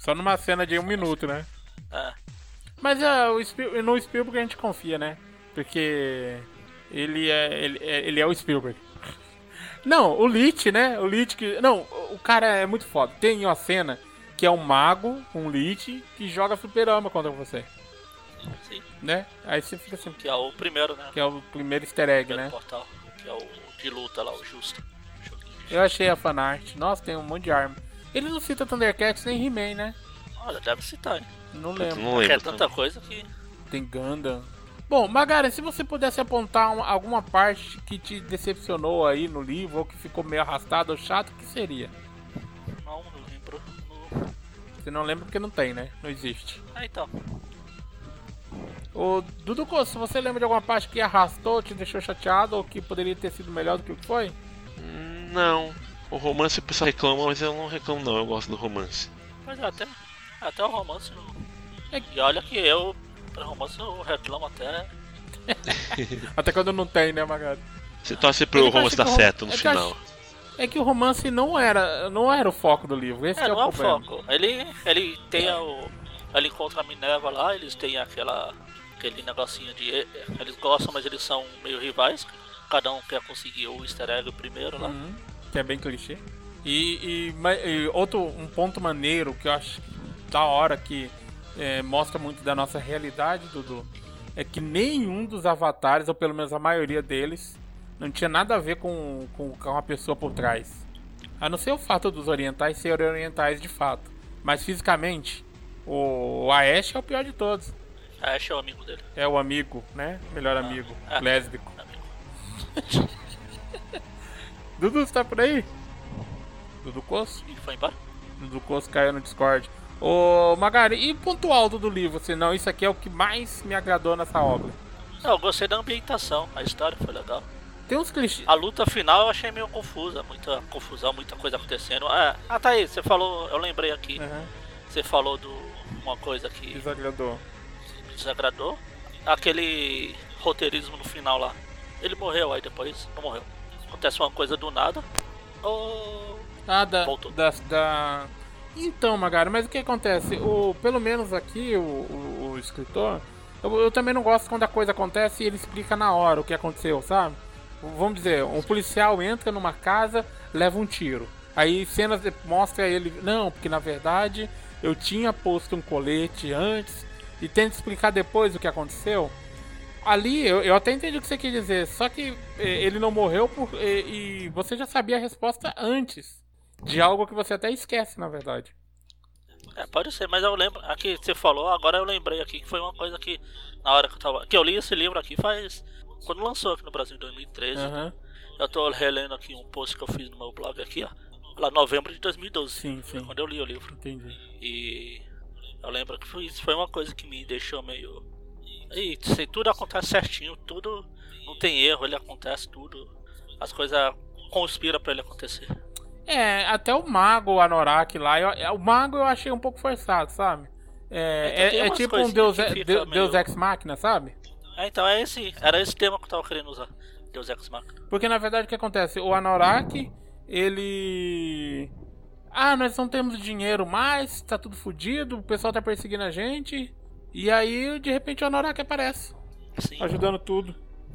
Só numa cena de um minuto, né? É. Mas é, o Spiel, no Spielberg a gente confia, né? Porque ele é, ele é, ele é o Spielberg. Não, o Lich, né? O Lich que... Não, o cara é muito foda. Tem uma cena que é um mago, um Lich, que joga fliperama contra você. Sim. Né? Aí você fica assim... Que é o primeiro, né? Que é o primeiro easter egg, Primeiro né? portal. Que é o de luta lá, o justo. Eu achei a fanart. Nossa, tem um monte de arma. Ele não cita Thundercats nem He-Man, né? Olha, deve citar, hein? Não lembro. Não Porque lembro. é tanta coisa que... Tem Gundam. Bom, Magari, se você pudesse apontar um- alguma parte que te decepcionou aí no livro, ou que ficou meio arrastado ou chato, o que seria? Não, não lembro. Não... Você não lembra porque não tem, né? Não existe. Ah, então. Ô, Dudu Costa, você lembra de alguma parte que arrastou, te deixou chateado, ou que poderia ter sido melhor do que o que foi? Hum, Não. O romance o pessoal reclama, mas eu não reclamo não, eu gosto do romance. Mas é, até, até o romance... Não... É. E olha que eu, pra romance, eu reclamo até... Até quando não tem, né, Magari? Você torce pro É que eu romance acho que dar o rom- certo no é que eu final. acho- É que o romance não era, não era o foco do livro, esse É, que é não é o o problema. foco. Ele, ele tem o... Ele encontra a Minerva lá, eles têm aquela... Aquele negocinho de... Eles gostam, mas eles são meio rivais. Cada um quer conseguir o easter egg primeiro lá. Uhum, que é bem clichê. E, e, ma- e outro, um ponto maneiro que eu acho da hora, que é, mostra muito da nossa realidade, Dudu, é que nenhum dos avatares, ou pelo menos a maioria deles, não tinha nada a ver com, com, com uma pessoa por trás. A não ser o fato dos orientais serem orientais de fato. Mas fisicamente, o, o Aesh é o pior de todos. A Ash é o amigo dele. É o amigo, né? Melhor amigo, é. lésbico. Amigo. Dudu, você tá por aí? Dudu Coço? E foi embora. Do Coço caiu no Discord. Ô Magari, e ponto alto do livro? Assim, não, isso aqui é o que mais me agradou nessa obra. Não, eu gostei da ambientação. A história foi legal. Tem uns clichês. A luta final eu achei meio confusa. Muita confusão, muita coisa acontecendo. Ah, ah tá aí. Você falou... Eu lembrei aqui. Uhum, Você falou de uma coisa que desagradou. me desagradou. Aquele roteirismo no final lá. Ele morreu aí depois. Não morreu. Acontece uma coisa do nada. Oh... Ah, da, Voltou. da, da... Então, Magari, mas o que acontece? O, pelo menos aqui, o, o, o escritor, eu, eu também não gosto quando a coisa acontece e ele explica na hora o que aconteceu, sabe? Vamos dizer, um policial entra numa casa, leva um tiro. Aí cenas de- mostra ele, não, porque na verdade eu tinha posto um colete antes e tenta explicar depois o que aconteceu. Ali, eu, eu até entendi o que você quer dizer, só que eh, ele não morreu por, e, e você já sabia a resposta antes. De algo que você até esquece, na verdade. É, pode ser, mas eu lembro, aqui você falou, agora eu lembrei aqui que foi uma coisa que na hora que eu tava, que eu li esse livro aqui faz, quando lançou aqui no Brasil em dois mil e treze, Aham. eu tô relendo aqui um post que eu fiz no meu blog aqui, ó, lá novembro de dois mil e doze, Sim, foi sim. quando eu li o livro, Entendi. e eu lembro que foi, isso foi uma coisa que me deixou meio, e se tudo acontece certinho, tudo, não tem erro, ele acontece tudo, as coisas conspiram pra ele acontecer. É, até o mago, o Anorak lá, eu- o mago eu achei um pouco forçado, sabe? É, Então, tem é, é umas tipo um coisinhas Deus, que é- fica Deus, meio- Deus Ex Machina, sabe? É, então é esse, era esse tema que eu tava querendo usar, Deus Ex Machina. Porque na verdade o que acontece? O Anorak, ele... Ah, nós não temos dinheiro mais, tá tudo fodido, o pessoal tá perseguindo a gente. E aí, de repente, o Anorak aparece, Sim. ajudando tudo.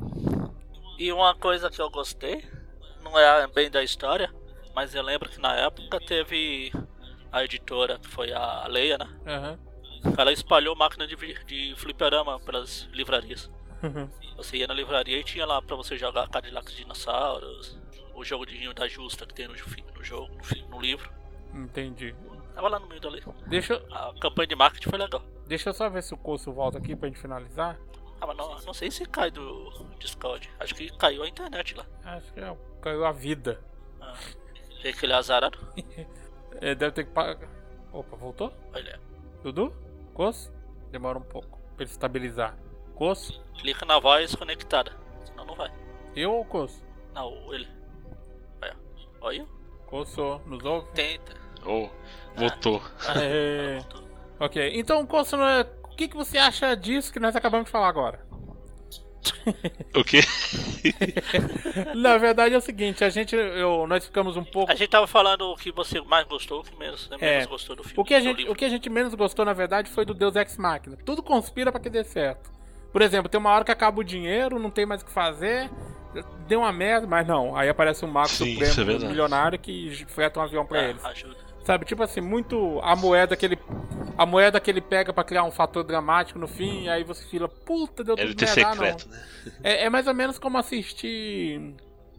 E uma coisa que eu gostei, não é bem da história, mas eu lembro que na época teve a editora, que foi a Leia, né? Aham. Ela espalhou máquina de, vi- de fliperama pelas livrarias. Você ia na livraria e tinha lá pra você jogar Cadillacs Dinossauros, o jogo de Rinho da Justa que tem no, fi- no jogo, no, fi- no livro. Entendi. Tava lá no meio da lei. Deixa, eu- A campanha de marketing foi legal. deixa eu só ver se o Coço volta aqui pra gente finalizar. Ah, mas não, não sei se cai do Discord. Acho que caiu a internet lá. Acho que é, caiu a vida. Ah, aquele azarado. É, deve ter que pagar. Opa, voltou? Olha, Dudu? Coço? Demora um pouco pra ele estabilizar. Coço? clica na voz conectada, senão não vai. Eu ou Coço? Não, ele. Olha, olha. Coço, nos ouve? Tenta. Oh, voltou. É, ok, então Coço, né, o que, que você acha disso que nós acabamos de falar agora? O quê? Na verdade é o seguinte, a gente, eu, nós ficamos um pouco... A gente tava falando o que você mais gostou, o que menos, menos É. gostou do filme. O que, a do gente, livro. o que a gente menos gostou, na verdade, foi do Deus Ex Machina. Tudo conspira pra que dê certo. Por exemplo, tem uma hora que acaba o dinheiro, não tem mais o que fazer, deu uma merda, mas não. Aí aparece um mago Sim, isso é supremo verdade. milionário que freta um avião pra É, eles. ajuda. Sabe, tipo assim, muito a moeda que ele a moeda que ele pega pra criar um fator dramático no fim, e aí você fila, puta, deu Ele tudo ter merda, ah, secreto, não. né? É, é mais ou menos como assistir...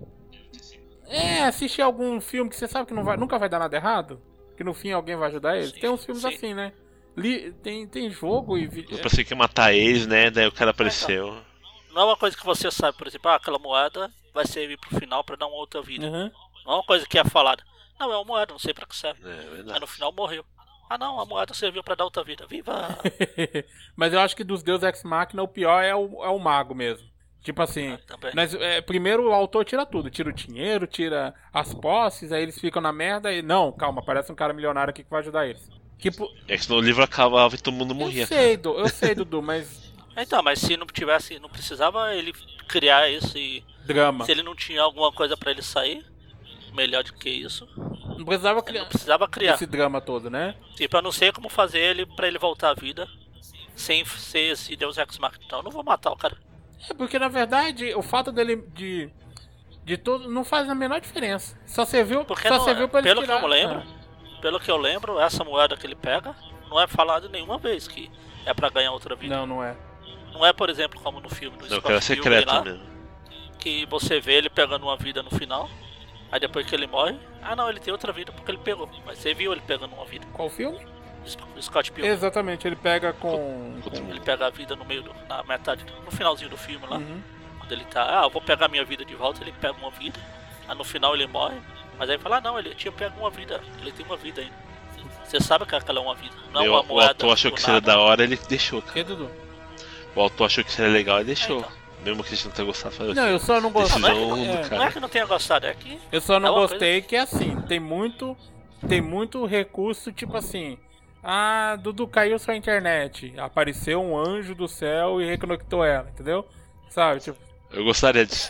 É, assistir algum filme que você sabe que não vai, nunca vai dar nada errado, que no fim alguém vai ajudar eles. Sim, Tem uns filmes sim. assim, né? Li, tem, tem jogo e... vi- Eu pensei que ia matar eles, né? Daí o cara apareceu. Não é uma coisa que você sabe, por exemplo, ah, aquela moeda vai servir pro final pra dar uma outra vida. Uhum. Não é uma coisa que é falada. Não, é uma moeda, não sei pra que serve. É Aí verdade. no final morreu. Ah não, a moeda serviu pra dar outra vida. Viva! Mas eu acho que dos Deus Ex Machina o pior é o, é o mago mesmo. Tipo assim, Ah, também. nós, é, primeiro o autor tira tudo, tira o dinheiro, tira as posses, aí eles ficam na merda e... Não, calma, parece um cara milionário aqui que vai ajudar eles. Tipo, É que senão o livro acabava e todo mundo eu morria. sei, Du, eu sei, Dudu, mas... Então, mas se não tivesse, não precisava ele criar esse... Drama. Se ele não tinha alguma coisa pra ele sair, melhor do que isso, Não precisava ele criar não precisava criar. esse drama todo, né? Tipo, eu não sei como fazer ele pra ele voltar à vida sem ser esse Deus Ex Machina. Então eu não vou matar o cara. É porque, na verdade, o fato dele de... De todo... Não faz a menor diferença. Só serviu, Porque só não, serviu pra ele pelo tirar... que eu me lembro, Ah. pelo que eu lembro, essa moeda que ele pega não é falado nenhuma vez que é pra ganhar outra vida. Não, não é. Não é, por exemplo, como no filme do Não, que era Scott Pilgrim secreto lá, mesmo. que você vê ele pegando uma vida no final, aí depois que ele morre, ah não, ele tem outra vida porque ele pegou. Mas você viu ele pegando uma vida. Qual filme? O Scott Pilgrim, Exatamente, ele pega com... com... ele pega a vida no meio, do, na metade, no finalzinho do filme lá. Uhum. Quando ele tá, ah, eu vou pegar minha vida de volta, ele pega uma vida, aí no final ele morre, mas aí fala, ah, não, ele tinha pego uma vida, ele tem uma vida ainda. Você sabe que aquela é uma vida, não é Meu, uma o moeda. autor achou por que seria nada. da hora, ele deixou, Que, cara. Dudu? O autor achou que seria legal e deixou. É, então. Mesmo que a gente não tenha gostado, falou Não, eu só não gostei... decisão É. do Não é cara. que não tenha gostado, é que Eu só não É uma gostei que é assim, tem muito, tem muito recurso, tipo assim, ah, Dudu, caiu sua internet, apareceu um anjo do céu e reconectou ela, entendeu? Sabe, tipo, Eu gostaria disso.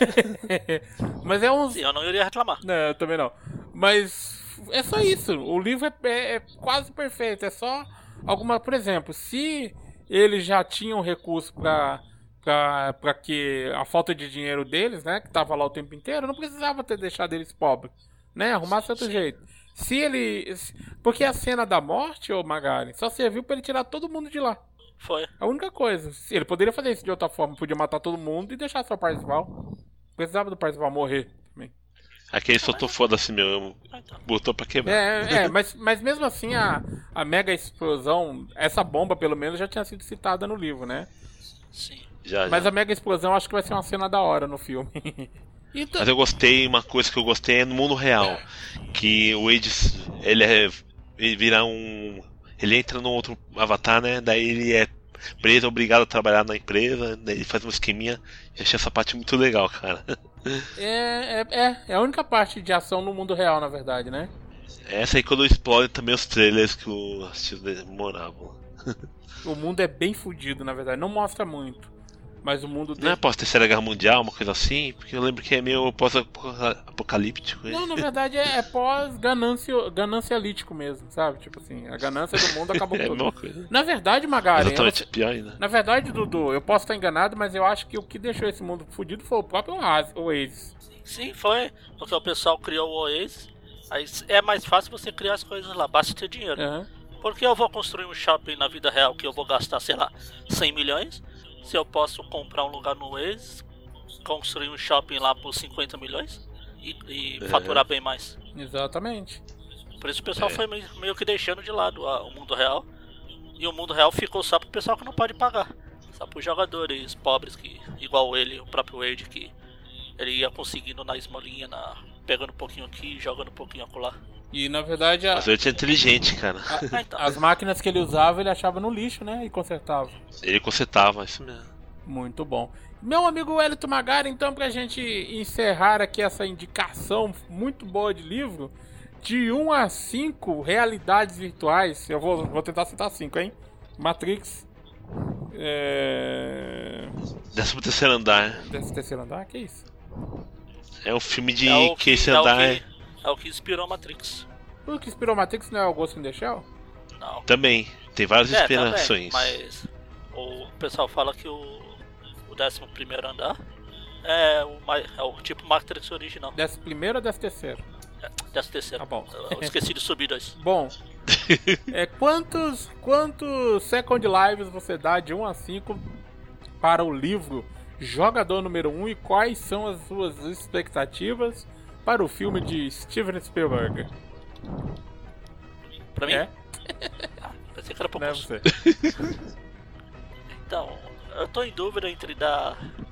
mas é uns, eu não iria reclamar. não, eu também não, mas é só isso, o livro é, é- é quase perfeito, é só alguma, por exemplo, se eles já tinham recurso pra, pra, pra que a falta de dinheiro deles, né, que tava lá o tempo inteiro, não precisava ter deixado eles pobres, né, arrumasse outro jeito. Se ele... se- Porque a cena da morte, ô Magali, só serviu pra ele tirar todo mundo de lá. Foi. A única coisa. Se ele poderia fazer isso de outra forma, podia matar todo mundo e deixar só o Parzival. Precisava do Parzival morrer também. Aqui ele soltou foda-se meu. Ah, então. Botou pra quebrar. É, é mas, mas mesmo assim a, a mega explosão, essa bomba pelo menos já tinha sido citada no livro, né? Sim. Já, Mas já. a mega explosão acho que vai ser uma cena da hora no filme. Então, Mas eu gostei, uma coisa que eu gostei é no mundo real. Que o Wade, ele é. Ele vira um. Ele entra num outro avatar, né? Daí ele é preso, obrigado a trabalhar na empresa. Daí ele faz um esqueminha. Eu achei essa parte muito legal, cara. é, é, é, é a única parte de ação no mundo real, na verdade, né? Essa aí quando explode também os trailers que o assisti demoravam. O mundo é bem fudido, na verdade. Não mostra muito. Mas o mundo Não dele... é pós-terceira guerra mundial, uma coisa assim? Porque eu lembro que é meio pós-apocalíptico. Não, na verdade é, é pós-ganância ganancialítico mesmo, sabe? Tipo assim, a ganância do mundo acabou É a tudo. mesma coisa. Na verdade, Magari, eu não Exatamente, sei- pior ainda. na verdade, Dudu, eu posso estar enganado, mas eu acho que o que deixou esse mundo fudido foi o próprio Oasis- Oasis. Sim, foi. Porque o pessoal criou o Oasis. Aí é mais fácil você criar as coisas lá, basta ter dinheiro. Aham. Porque eu vou construir um shopping na vida real que eu vou gastar, sei lá, cem milhões. Se eu posso comprar um lugar no Oasis, construir um shopping lá por cinquenta milhões e, e É. faturar bem mais. Exatamente. Por isso o pessoal É. foi meio, meio que deixando de lado a- o mundo real. E o mundo real ficou só pro pessoal que não pode pagar. Só pros jogadores pobres, que igual ele, o próprio Wade, que ele ia conseguindo na esmolinha, na, pegando um pouquinho aqui, jogando um pouquinho acolá. E na verdade, a- Mas ele é inteligente, cara. Ah, então. as máquinas que ele usava, ele achava no lixo, né? E consertava. Ele consertava, isso mesmo. Muito bom. Meu amigo Wellington Magari, então, pra gente encerrar aqui essa indicação muito boa de livro, de um a cinco realidades virtuais, eu vou, vou tentar citar cinco, hein? Matrix, é... Décimo terceiro andar. Desse terceiro andar, que isso? É um filme de É o que esse é o andar que, é o que inspirou Matrix. O que inspirou Matrix não é o Ghost in the Shell? Não. também. Tem várias É, inspirações. também, mas o pessoal fala que o, o décimo primeiro andar é o, ma- é o tipo Matrix original. Décimo primeiro ou décimo terceiro? É, décimo terceiro. Tá bom. Eu esqueci de subir dois. Bom, é, quantos, quantos Second Lives você dá de um a cinco para o livro Jogador Número um e quais são as suas expectativas para o filme de Steven Spielberg? Pra mim? É? Pensei que era pra Não é você. você. Então, eu tô em dúvida entre dar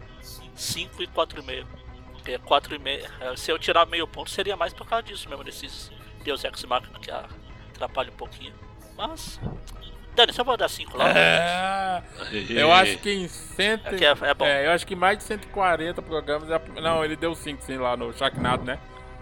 cinco e quatro vírgula cinco. Porque quatro vírgula cinco, se eu tirar meio ponto, seria mais por causa disso mesmo, desses Deus Ex Machina que atrapalha um pouquinho. Mas, Dani, só vou dar cinco lá. É, eu acho que em cento... É que é- é bom. eu acho que em mais de cento e quarenta programas... é- Não, ele deu cinco sim lá no Sharknado, né?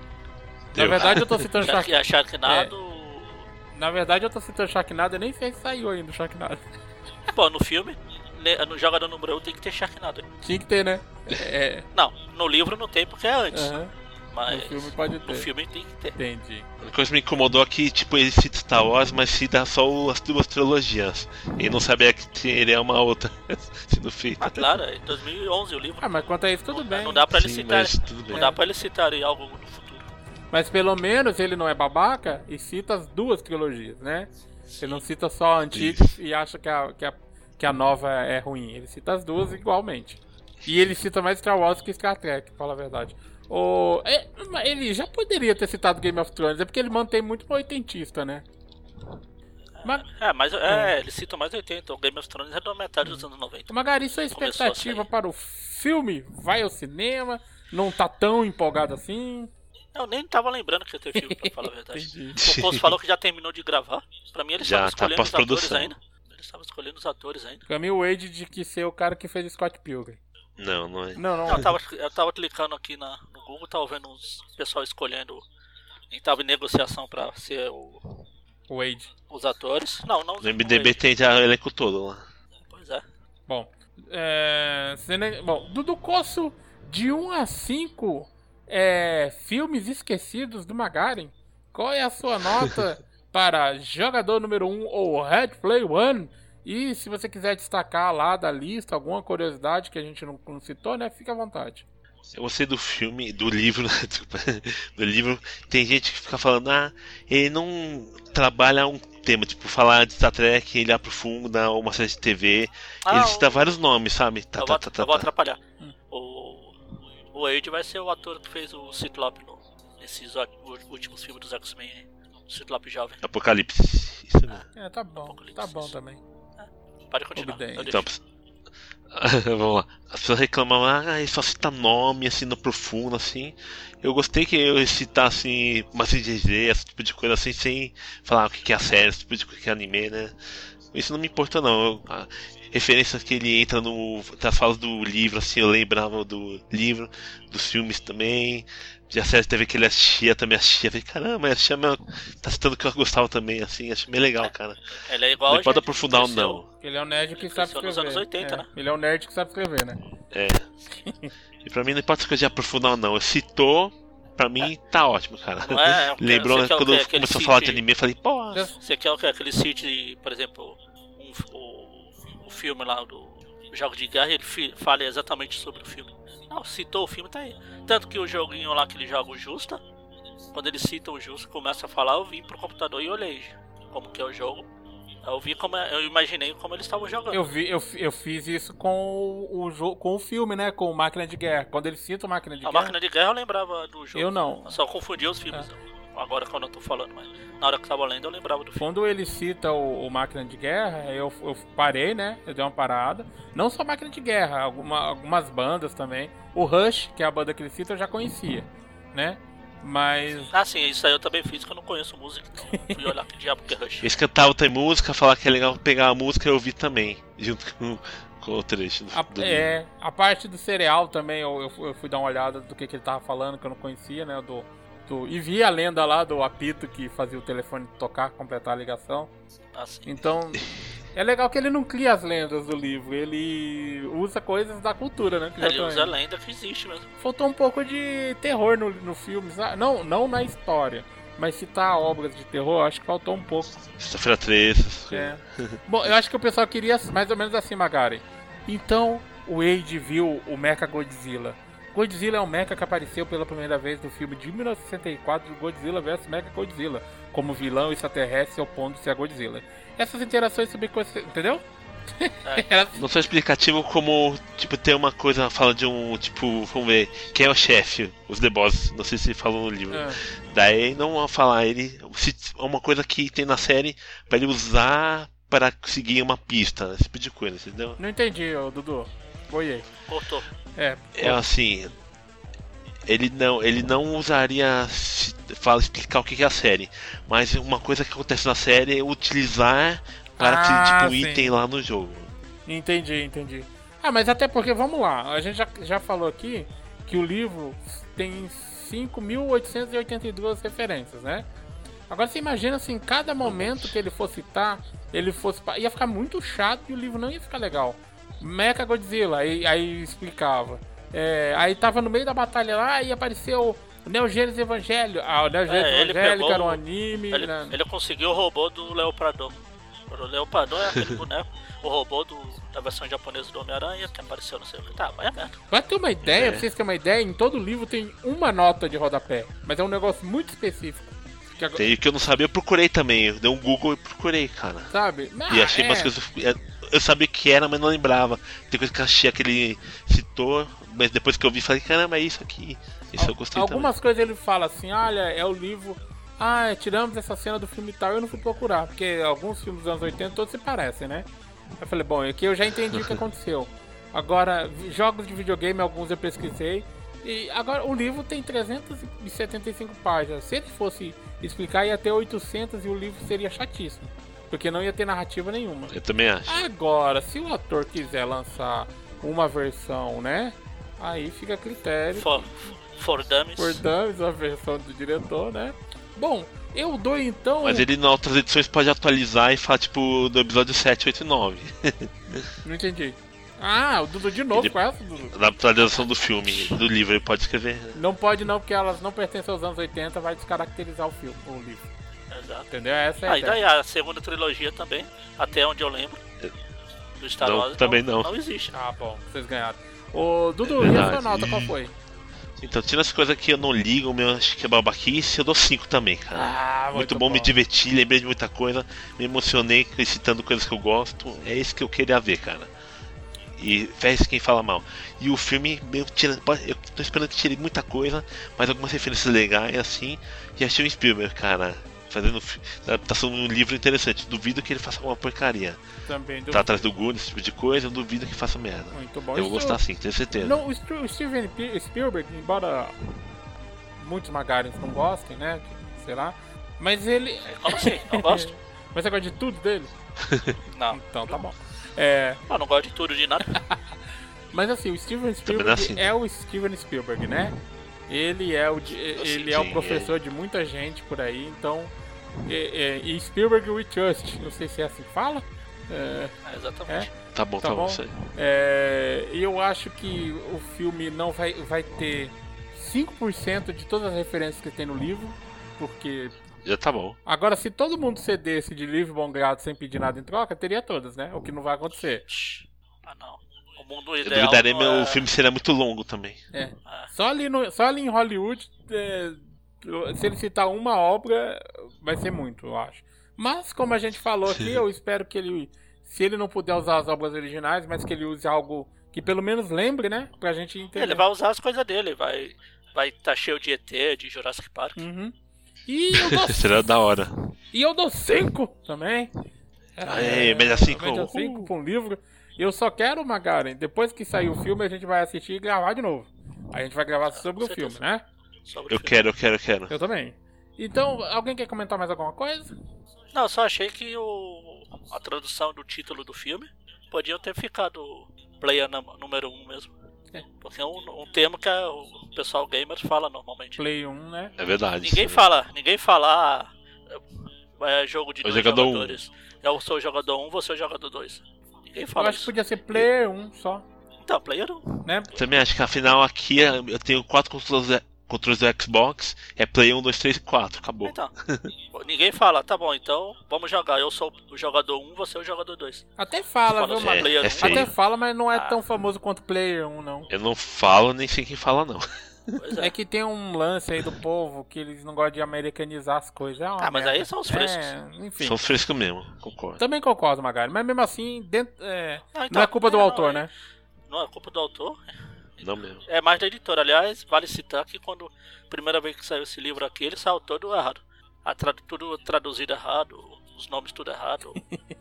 Na Deu. verdade eu tô citando Já que Sharknado. é Sharknado. Na verdade eu tô citando Sharknado, eu nem sei se saiu ainda o Sharknado. Pô, no filme, ne- no jogador número um tem que ter Sharknado. Tinha que ter, né? É. Não, no livro não tem porque é antes. Aham. Mas No filme pode no ter. filme tem que ter. Entendi. A coisa que me incomodou é que, tipo, ele cita Star Wars, mas cita só o- as duas trilogias. E não sabia que teria uma outra sendo feita. Ah, claro, é dois mil e onze o livro. Ah, mas quanto a isso, tudo não, bem. não dá pra ele Sim, citar. mas tudo bem. Não dá pra ele citar aí algo no futuro. Mas pelo menos ele não é babaca e cita as duas trilogias, né? Ele não cita só a antiga Isso. e acha que a, que, a, que a nova é ruim. Ele cita as duas igualmente. E ele cita mais Star Wars que Star Trek, pra falar a verdade. O, é, ele já poderia ter citado Game of Thrones, é porque ele mantém muito pro oitentista, né? Mas, É, mas é, eles citam mais oitenta. O Game of Thrones é da metade dos anos noventa. Magari, sua Começou a expectativa sair. para o filme? Vai ao cinema? Não tá tão empolgado assim? Eu nem tava lembrando que ia ter filme, pra falar a verdade. Entendi. O Coço falou que já terminou de gravar. Pra mim eles Já, estavam tá escolhendo os atores pós-produção. ainda. Eles estavam escolhendo os atores ainda. Pra mim, o Wade de que ser o cara que fez Scott Pilgrim. Não, não é. Não, não. Não, eu tava, eu tava clicando aqui na, no Google, tava vendo uns pessoal escolhendo. Quem tava em negociação pra ser o- O Wade. os atores. Não, não. No M D B tem já o elenco todo lá. Pois é. Bom, é, cine- bom, do, do Coço de um a cinco é, filmes esquecidos do Magaren, qual é a sua nota para Jogador Número um ou Red Play One? E se você quiser destacar lá da lista alguma curiosidade que a gente não, não citou, né? Fique à vontade. Eu gostei do filme, do livro, desculpa, do livro. Tem gente que fica falando, ah, ele não trabalha um tema, tipo, falar de Star Trek, ele aprofunda uma série de T V. Ah, ele cita o- vários nomes, sabe? Tá, eu tá, vou, tá, tá, eu vou tá. atrapalhar. O, o Wade vai ser o ator que fez o Ciclope no, nesses ó- últimos filmes dos X-Men. O Ciclope jovem. Apocalipse. Isso mesmo. É, tá bom, tá bom também. Pode continuar. Obedente. Eu Então, deixo. vamos lá. As pessoas reclamam, ah, ele só cita nome, assim, no profundo, assim. Eu gostei que eu citasse uma C G G, esse tipo de coisa assim, sem falar o que que é a série, esse tipo de coisa que é anime, né? Isso não me importa, não. Eu, a, referências que ele entra no, das falas do livro, assim, eu lembrava do livro, dos filmes também. De a série T V que ele assistia, também assistia. Falei, caramba, assistia meu, tá citando que eu gostava também, assim, acho bem legal, cara. Ele é igual Não a pode gente, aprofundar ou cresceu- não. Ele é um nerd que Ele sabe cresceu escrever. nos anos oitenta, É, né? Ele é um nerd que sabe escrever, né? É. E pra mim não importa se eu já aprofundar ou não. Eu citou, pra mim tá ótimo, cara. Não é? Eu quero- Lembrou você quer o quando quê? eu Aquele começou a falar de sítio- anime, eu falei, pô, Você quer o que? Aquele sítio, por exemplo, um, o, o filme lá do Jogo de Guerra, ele fi, fala exatamente sobre o filme. Não, citou o filme, tá aí. Tanto que o joguinho lá que ele joga o Justa, quando ele cita o Justa, começa a falar, eu vim pro computador e olhei como que é o jogo. Eu vi como, eu imaginei como eles estavam jogando. Eu, vi, eu, eu fiz isso com o, jogo, com o filme, né? Com o Máquina de Guerra. Quando ele cita o Máquina de A Guerra. Máquina de Guerra eu lembrava do jogo. Eu não. Eu só confundia os filmes. Agora quando eu tô falando, mas na hora que eu tava lendo eu lembrava do filme. Quando ele cita o, o Máquina de Guerra, eu, eu parei, né? Eu dei uma parada. Não só Máquina de Guerra, alguma, algumas bandas também. O Rush, que é a banda que ele cita, eu já conhecia, né? Mas. Ah, sim, isso aí eu também fiz, que eu não conheço música, então fui olhar que diabo que é Rush. eles cantavam tem música, falar que é legal pegar a música eu ouvi também, junto com, com o trecho do, A, do é, a parte do cereal também, eu, eu, fui- eu fui dar uma olhada do que, que ele tava falando, que eu não conhecia, né? Do, do, e vi a lenda lá do apito que fazia o telefone tocar, completar a ligação. Ah, sim. Então, É legal que ele não cria as lendas do livro, ele usa coisas da cultura, né? Que já Ele tão usa a aí. lenda que existe mesmo. Faltou um pouco de terror no, no filme, sabe? Não, não na história, mas citar obras de terror, acho que faltou um pouco. Sexta-feira treze, essas É. coisas. Bom, eu acho que o pessoal queria mais ou menos assim, Magari. Então, o Wade viu o Mecha Godzilla. Godzilla é um mecha que apareceu pela primeira vez no filme de mil novecentos e sessenta e quatro de Godzilla versus Mecha Godzilla, como vilão extraterrestre opondo-se a Godzilla. Essas interações subconscientes, entendeu? Elas- Não só explicativo como, tipo, tem uma coisa, fala de um, tipo, vamos ver, quem é o chefe, os The Boss, não sei se falou no livro. Ah. Daí não vão falar ele, se é uma coisa que tem na série pra ele usar para conseguir uma pista, esse tipo de coisa, entendeu? Não entendi, ô, Dudu. Boiei. Cortou. É, É assim, ele não, ele não usaria, se- fala explicar o que é a série, mas uma coisa que acontece na série é utilizar para Ah, que, tipo, um sim. item lá no jogo. entendi, entendi. Ah, mas até porque, vamos lá, a gente já, já falou aqui que o livro tem cinco mil oitocentas e oitenta e duas referências, né? Agora você imagina se em cada momento que ele fosse citar, ele fosse. pa- ia ficar muito chato e o livro não ia ficar legal. Mecha Godzilla, aí, aí explicava. É, aí tava no meio da batalha lá e apareceu o Neo Gênesis Evangelho. Ah, o Neo Gênesis É, ele Evangelho, pegou que era um o- anime. Ele, né? ele conseguiu o robô do Leopardon. O Leopardon é aquele boneco, o robô do, da versão japonesa do Homem-Aranha, que apareceu não sei o que. Tá, mas é merda. Pra ter uma ideia, É. pra vocês terem uma ideia, em todo livro tem uma nota de rodapé. Mas é um negócio muito específico. Que agora- Tem que eu não sabia, eu procurei também. Eu dei um Google e procurei, cara. Sabe? E Ah, achei é. umas coisas. Eu sabia que era, mas não lembrava. Tem coisa que eu achei que ele citou, mas depois que eu vi, falei: caramba, é isso aqui. Isso eu gostei Algumas coisas ele fala assim, olha, é o livro. Ah, tiramos essa cena do filme e tal, eu não fui procurar, porque alguns filmes dos anos oitenta todos se parecem, né? Eu falei, bom, aqui eu já entendi o que aconteceu. Agora, vi- jogos de videogame, alguns eu pesquisei. E agora o livro tem trezentas e setenta e cinco páginas. Se ele fosse explicar, ia ter oitocentas e o livro seria chatíssimo. Porque não ia ter narrativa nenhuma. também. Eu também acho. Agora, se o ator quiser lançar uma versão, né? Aí fica a critério. For, for Dummies. Por Dummies, a versão do diretor, né? Bom, eu dou então. Mas ele, nas outras edições, pode atualizar e falar, tipo, do episódio sete, oito e nove. Não entendi. Ah, o Dudu de novo Ele- com essa, Dudu? Na atualização do filme, do livro, ele pode escrever. Não pode não, porque elas não pertencem aos anos oitenta, vai descaracterizar o filme, o livro. Exato. Entendeu? Essa é a Ah, e ideia. daí a segunda trilogia também, até onde eu lembro, do Star Não, Wars, também não. não existe. Ah, bom, vocês ganharam. Ô, Dudu, É e a verdade. sua nota qual foi? Então, tirando as coisas que eu não ligo, meu, acho que é babaquice, eu dou cinco também, cara. Ah, muito, bom, me diverti, lembrei de muita coisa, me emocionei citando coisas que eu gosto. É isso que eu queria ver, cara. E fez quem fala mal. E o filme, meu, tira, eu tô esperando que tire muita coisa, mas algumas referências legais, assim. E achei o Spielberg, cara, fazendo fi- adaptação de um livro interessante. Duvido que ele faça alguma porcaria. Também do... Tá atrás do Goonies, esse tipo de coisa, eu duvido que faça merda. Muito bom. Eu vou Isso- gostar sim, tenho certeza. Não, o Stu- o Steven P- Spielberg, embora muitos Magarins não gostem, né? que- Sei lá. Mas ele. Como assim? Não gosto? Mas você gosta de tudo dele? Não. Então tá bom. É, Eu não gosto de tudo, de nada. mas assim, o Steven Também Spielberg não é assim. é o Steven Spielberg, né? Ele é o, di- ele é o sim, professor de muita gente por aí, então. E, e- e Spielberg we trust. Não sei se é assim que fala. É, É, exatamente. Tá bom, tá tá, bom. bom. Isso aí. É, e eu acho que o filme não vai, vai ter cinco por cento de todas as referências que tem no livro, porque Já tá bom. agora se todo mundo cedesse de livre bom grado sem pedir nada em troca, teria todas, né? O que não vai acontecer. Ah, não. O mundo Eu ideal duvidaria, não meu, é... o filme seria muito longo também. É. Só ali, no, só ali em Hollywood, é, se ele citar uma obra, vai ser muito, eu acho. Mas, como a gente falou aqui, eu espero que ele, se ele não puder usar as obras originais, mas que ele use algo que pelo menos lembre, né? Pra gente entender. Ele vai usar as coisas dele, vai vai tá cheio de E T, de Jurassic Park. Uhum. E eu dou, Seria da hora. e eu dou cinco também. Aê, média cinco. Média cinco pra um livro. E eu só quero, Magaren, depois que sair o filme, a gente vai assistir e gravar de novo. A gente vai gravar sobre com o filme, certeza. né? Sobre Eu o filme. quero, eu quero, eu quero. Eu também. Então, alguém quer comentar mais alguma coisa? Não, só achei que o a tradução do título do filme podiam ter ficado player num- número um mesmo. É. Porque é um, um termo que a- o pessoal gamer fala normalmente. Play um, né? É verdade. Ninguém isso é fala, ninguém fala ah, é jogo de O dois jogador um. jogadores. Eu sou o jogador um, você é o jogador dois. Ninguém Eu fala acho que isso. podia ser player um só, Então, player um. né? Também acho que afinal aqui eu tenho quatro controles, controles do Xbox, é Play um, dois, três e quatro, acabou. Então, ninguém fala, tá bom, então vamos jogar. Eu sou o jogador um, você é o jogador dois. Até fala, Fala viu, assim, mano? É, player é um. feio. Até fala, mas não é Ah. tão famoso quanto player um, não. Eu não falo, nem sei quem fala não. Pois é. É que tem um lance aí do povo que eles não gostam de americanizar as coisas. É uma Ah, mas merda. aí são os frescos. É, enfim. São frescos mesmo, concordo. Também concordo, Magari. Mas mesmo assim, dentro, é, Ah, então, não é culpa do é, não, autor, é- né? Não é culpa do autor, Não mesmo. é mais da editora. Aliás, vale citar que quando a primeira vez que saiu esse livro aqui, ele saiu todo errado. A tra- tudo traduzido errado, os nomes tudo errado.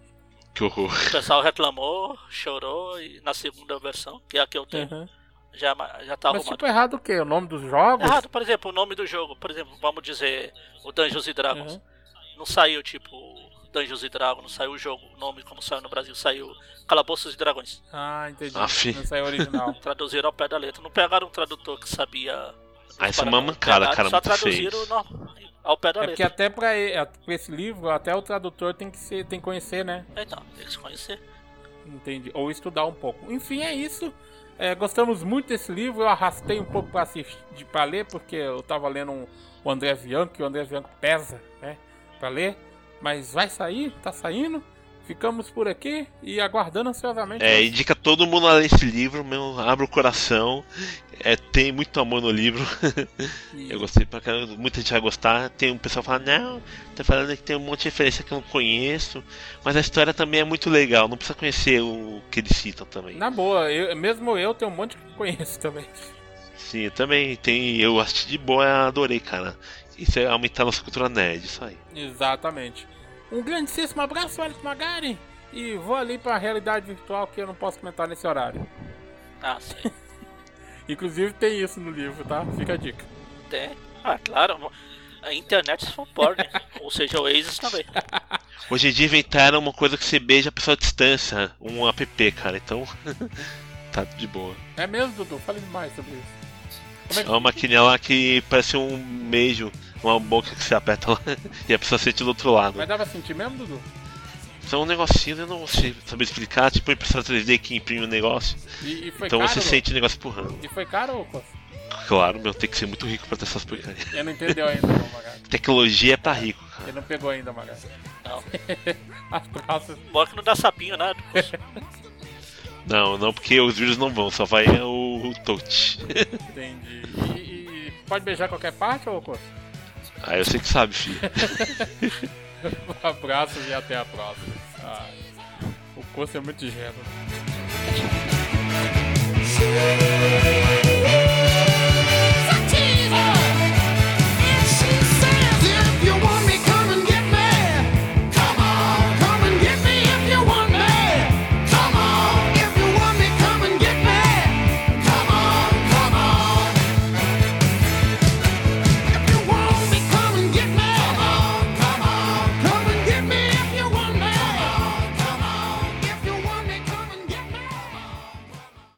Que horror. O pessoal reclamou, chorou, e na segunda versão, que é a que eu tenho, Uhum. já, já tá Mas arrumado. tipo, errado o quê? O nome dos jogos? Errado, por exemplo, o nome do jogo. Por exemplo, vamos dizer o Dungeons and Dragons. Uhum. Não saiu tipo Dungeons and Dragons, não saiu o jogo, o nome como saiu no Brasil, saiu Calabouços e Dragões. Ah, entendi. Aff. Não saiu original. Traduziram ao pé da letra. Não pegaram um tradutor que sabia. Ah, isso é para- uma mancada, pegaram, cara, Só muito traduziram feio. no- ao pé da É porque letra. até pra, e- a- pra esse livro, até o tradutor tem que, ser, tem que conhecer, né? Então, tem que se conhecer. Entendi. Ou estudar um pouco. Enfim, é isso. É, gostamos muito desse livro. Eu arrastei um pouco pra assistir, pra ler, porque eu tava lendo um, o André Bianco, e o André Bianco pesa, né? Pra ler. Mas vai sair, tá saindo. Ficamos por aqui e aguardando ansiosamente. É, indica todo mundo a ler esse livro, meu, abre o coração. É, tem muito amor no livro. E- Eu gostei pra caramba, muita gente vai gostar. Tem um pessoal que fala, não, tá falando que tem um monte de referência que eu não conheço. Mas a história também é muito legal, não precisa conhecer o que eles citam também. Na boa, eu, mesmo eu tenho um monte que conheço também. Sim, também tem. Eu assisti de boa, adorei, cara. Isso é aumentar nossa cultura nerd, isso aí. Exatamente. Um grandíssimo abraço, Alex Magari. E vou ali pra realidade virtual que eu não posso comentar nesse horário. Ah, sim. Inclusive tem isso no livro, tá? Fica a dica. Tem. Ah, claro. A internet se for porn, ou seja, o Oasis também. Hoje em dia inventaram uma coisa que você beija a pessoa à distância, um app, cara, então. Tá de boa. É mesmo, Dudu? Fale mais sobre isso. Como é É que... uma maquininha lá que parece um beijo, uma boca que você aperta lá e a pessoa sente do outro lado. Mas dá pra sentir mesmo, Dudu? São um negocinho, eu não sei saber explicar, tipo impressora três D que imprime o negócio. E, e foi Então caro? você Lu? sente o negócio empurrando. E foi caro, ô Costa? Claro, meu, tem que ser muito rico pra ter essas porcarias. Ele não entendeu ainda, não, Magari. Tecnologia é pra rico, cara. Ele não pegou ainda, Magari. Não. As praças. Bom que não dá sapinho, né? Não, não, porque os vírus não vão, só vai o, o touch. Entendi. E, e pode beijar qualquer parte, ô Costa? Ah, eu sei que sabe, filho. Abraços e até a próxima. Ah, o Costa é muito ingênuo.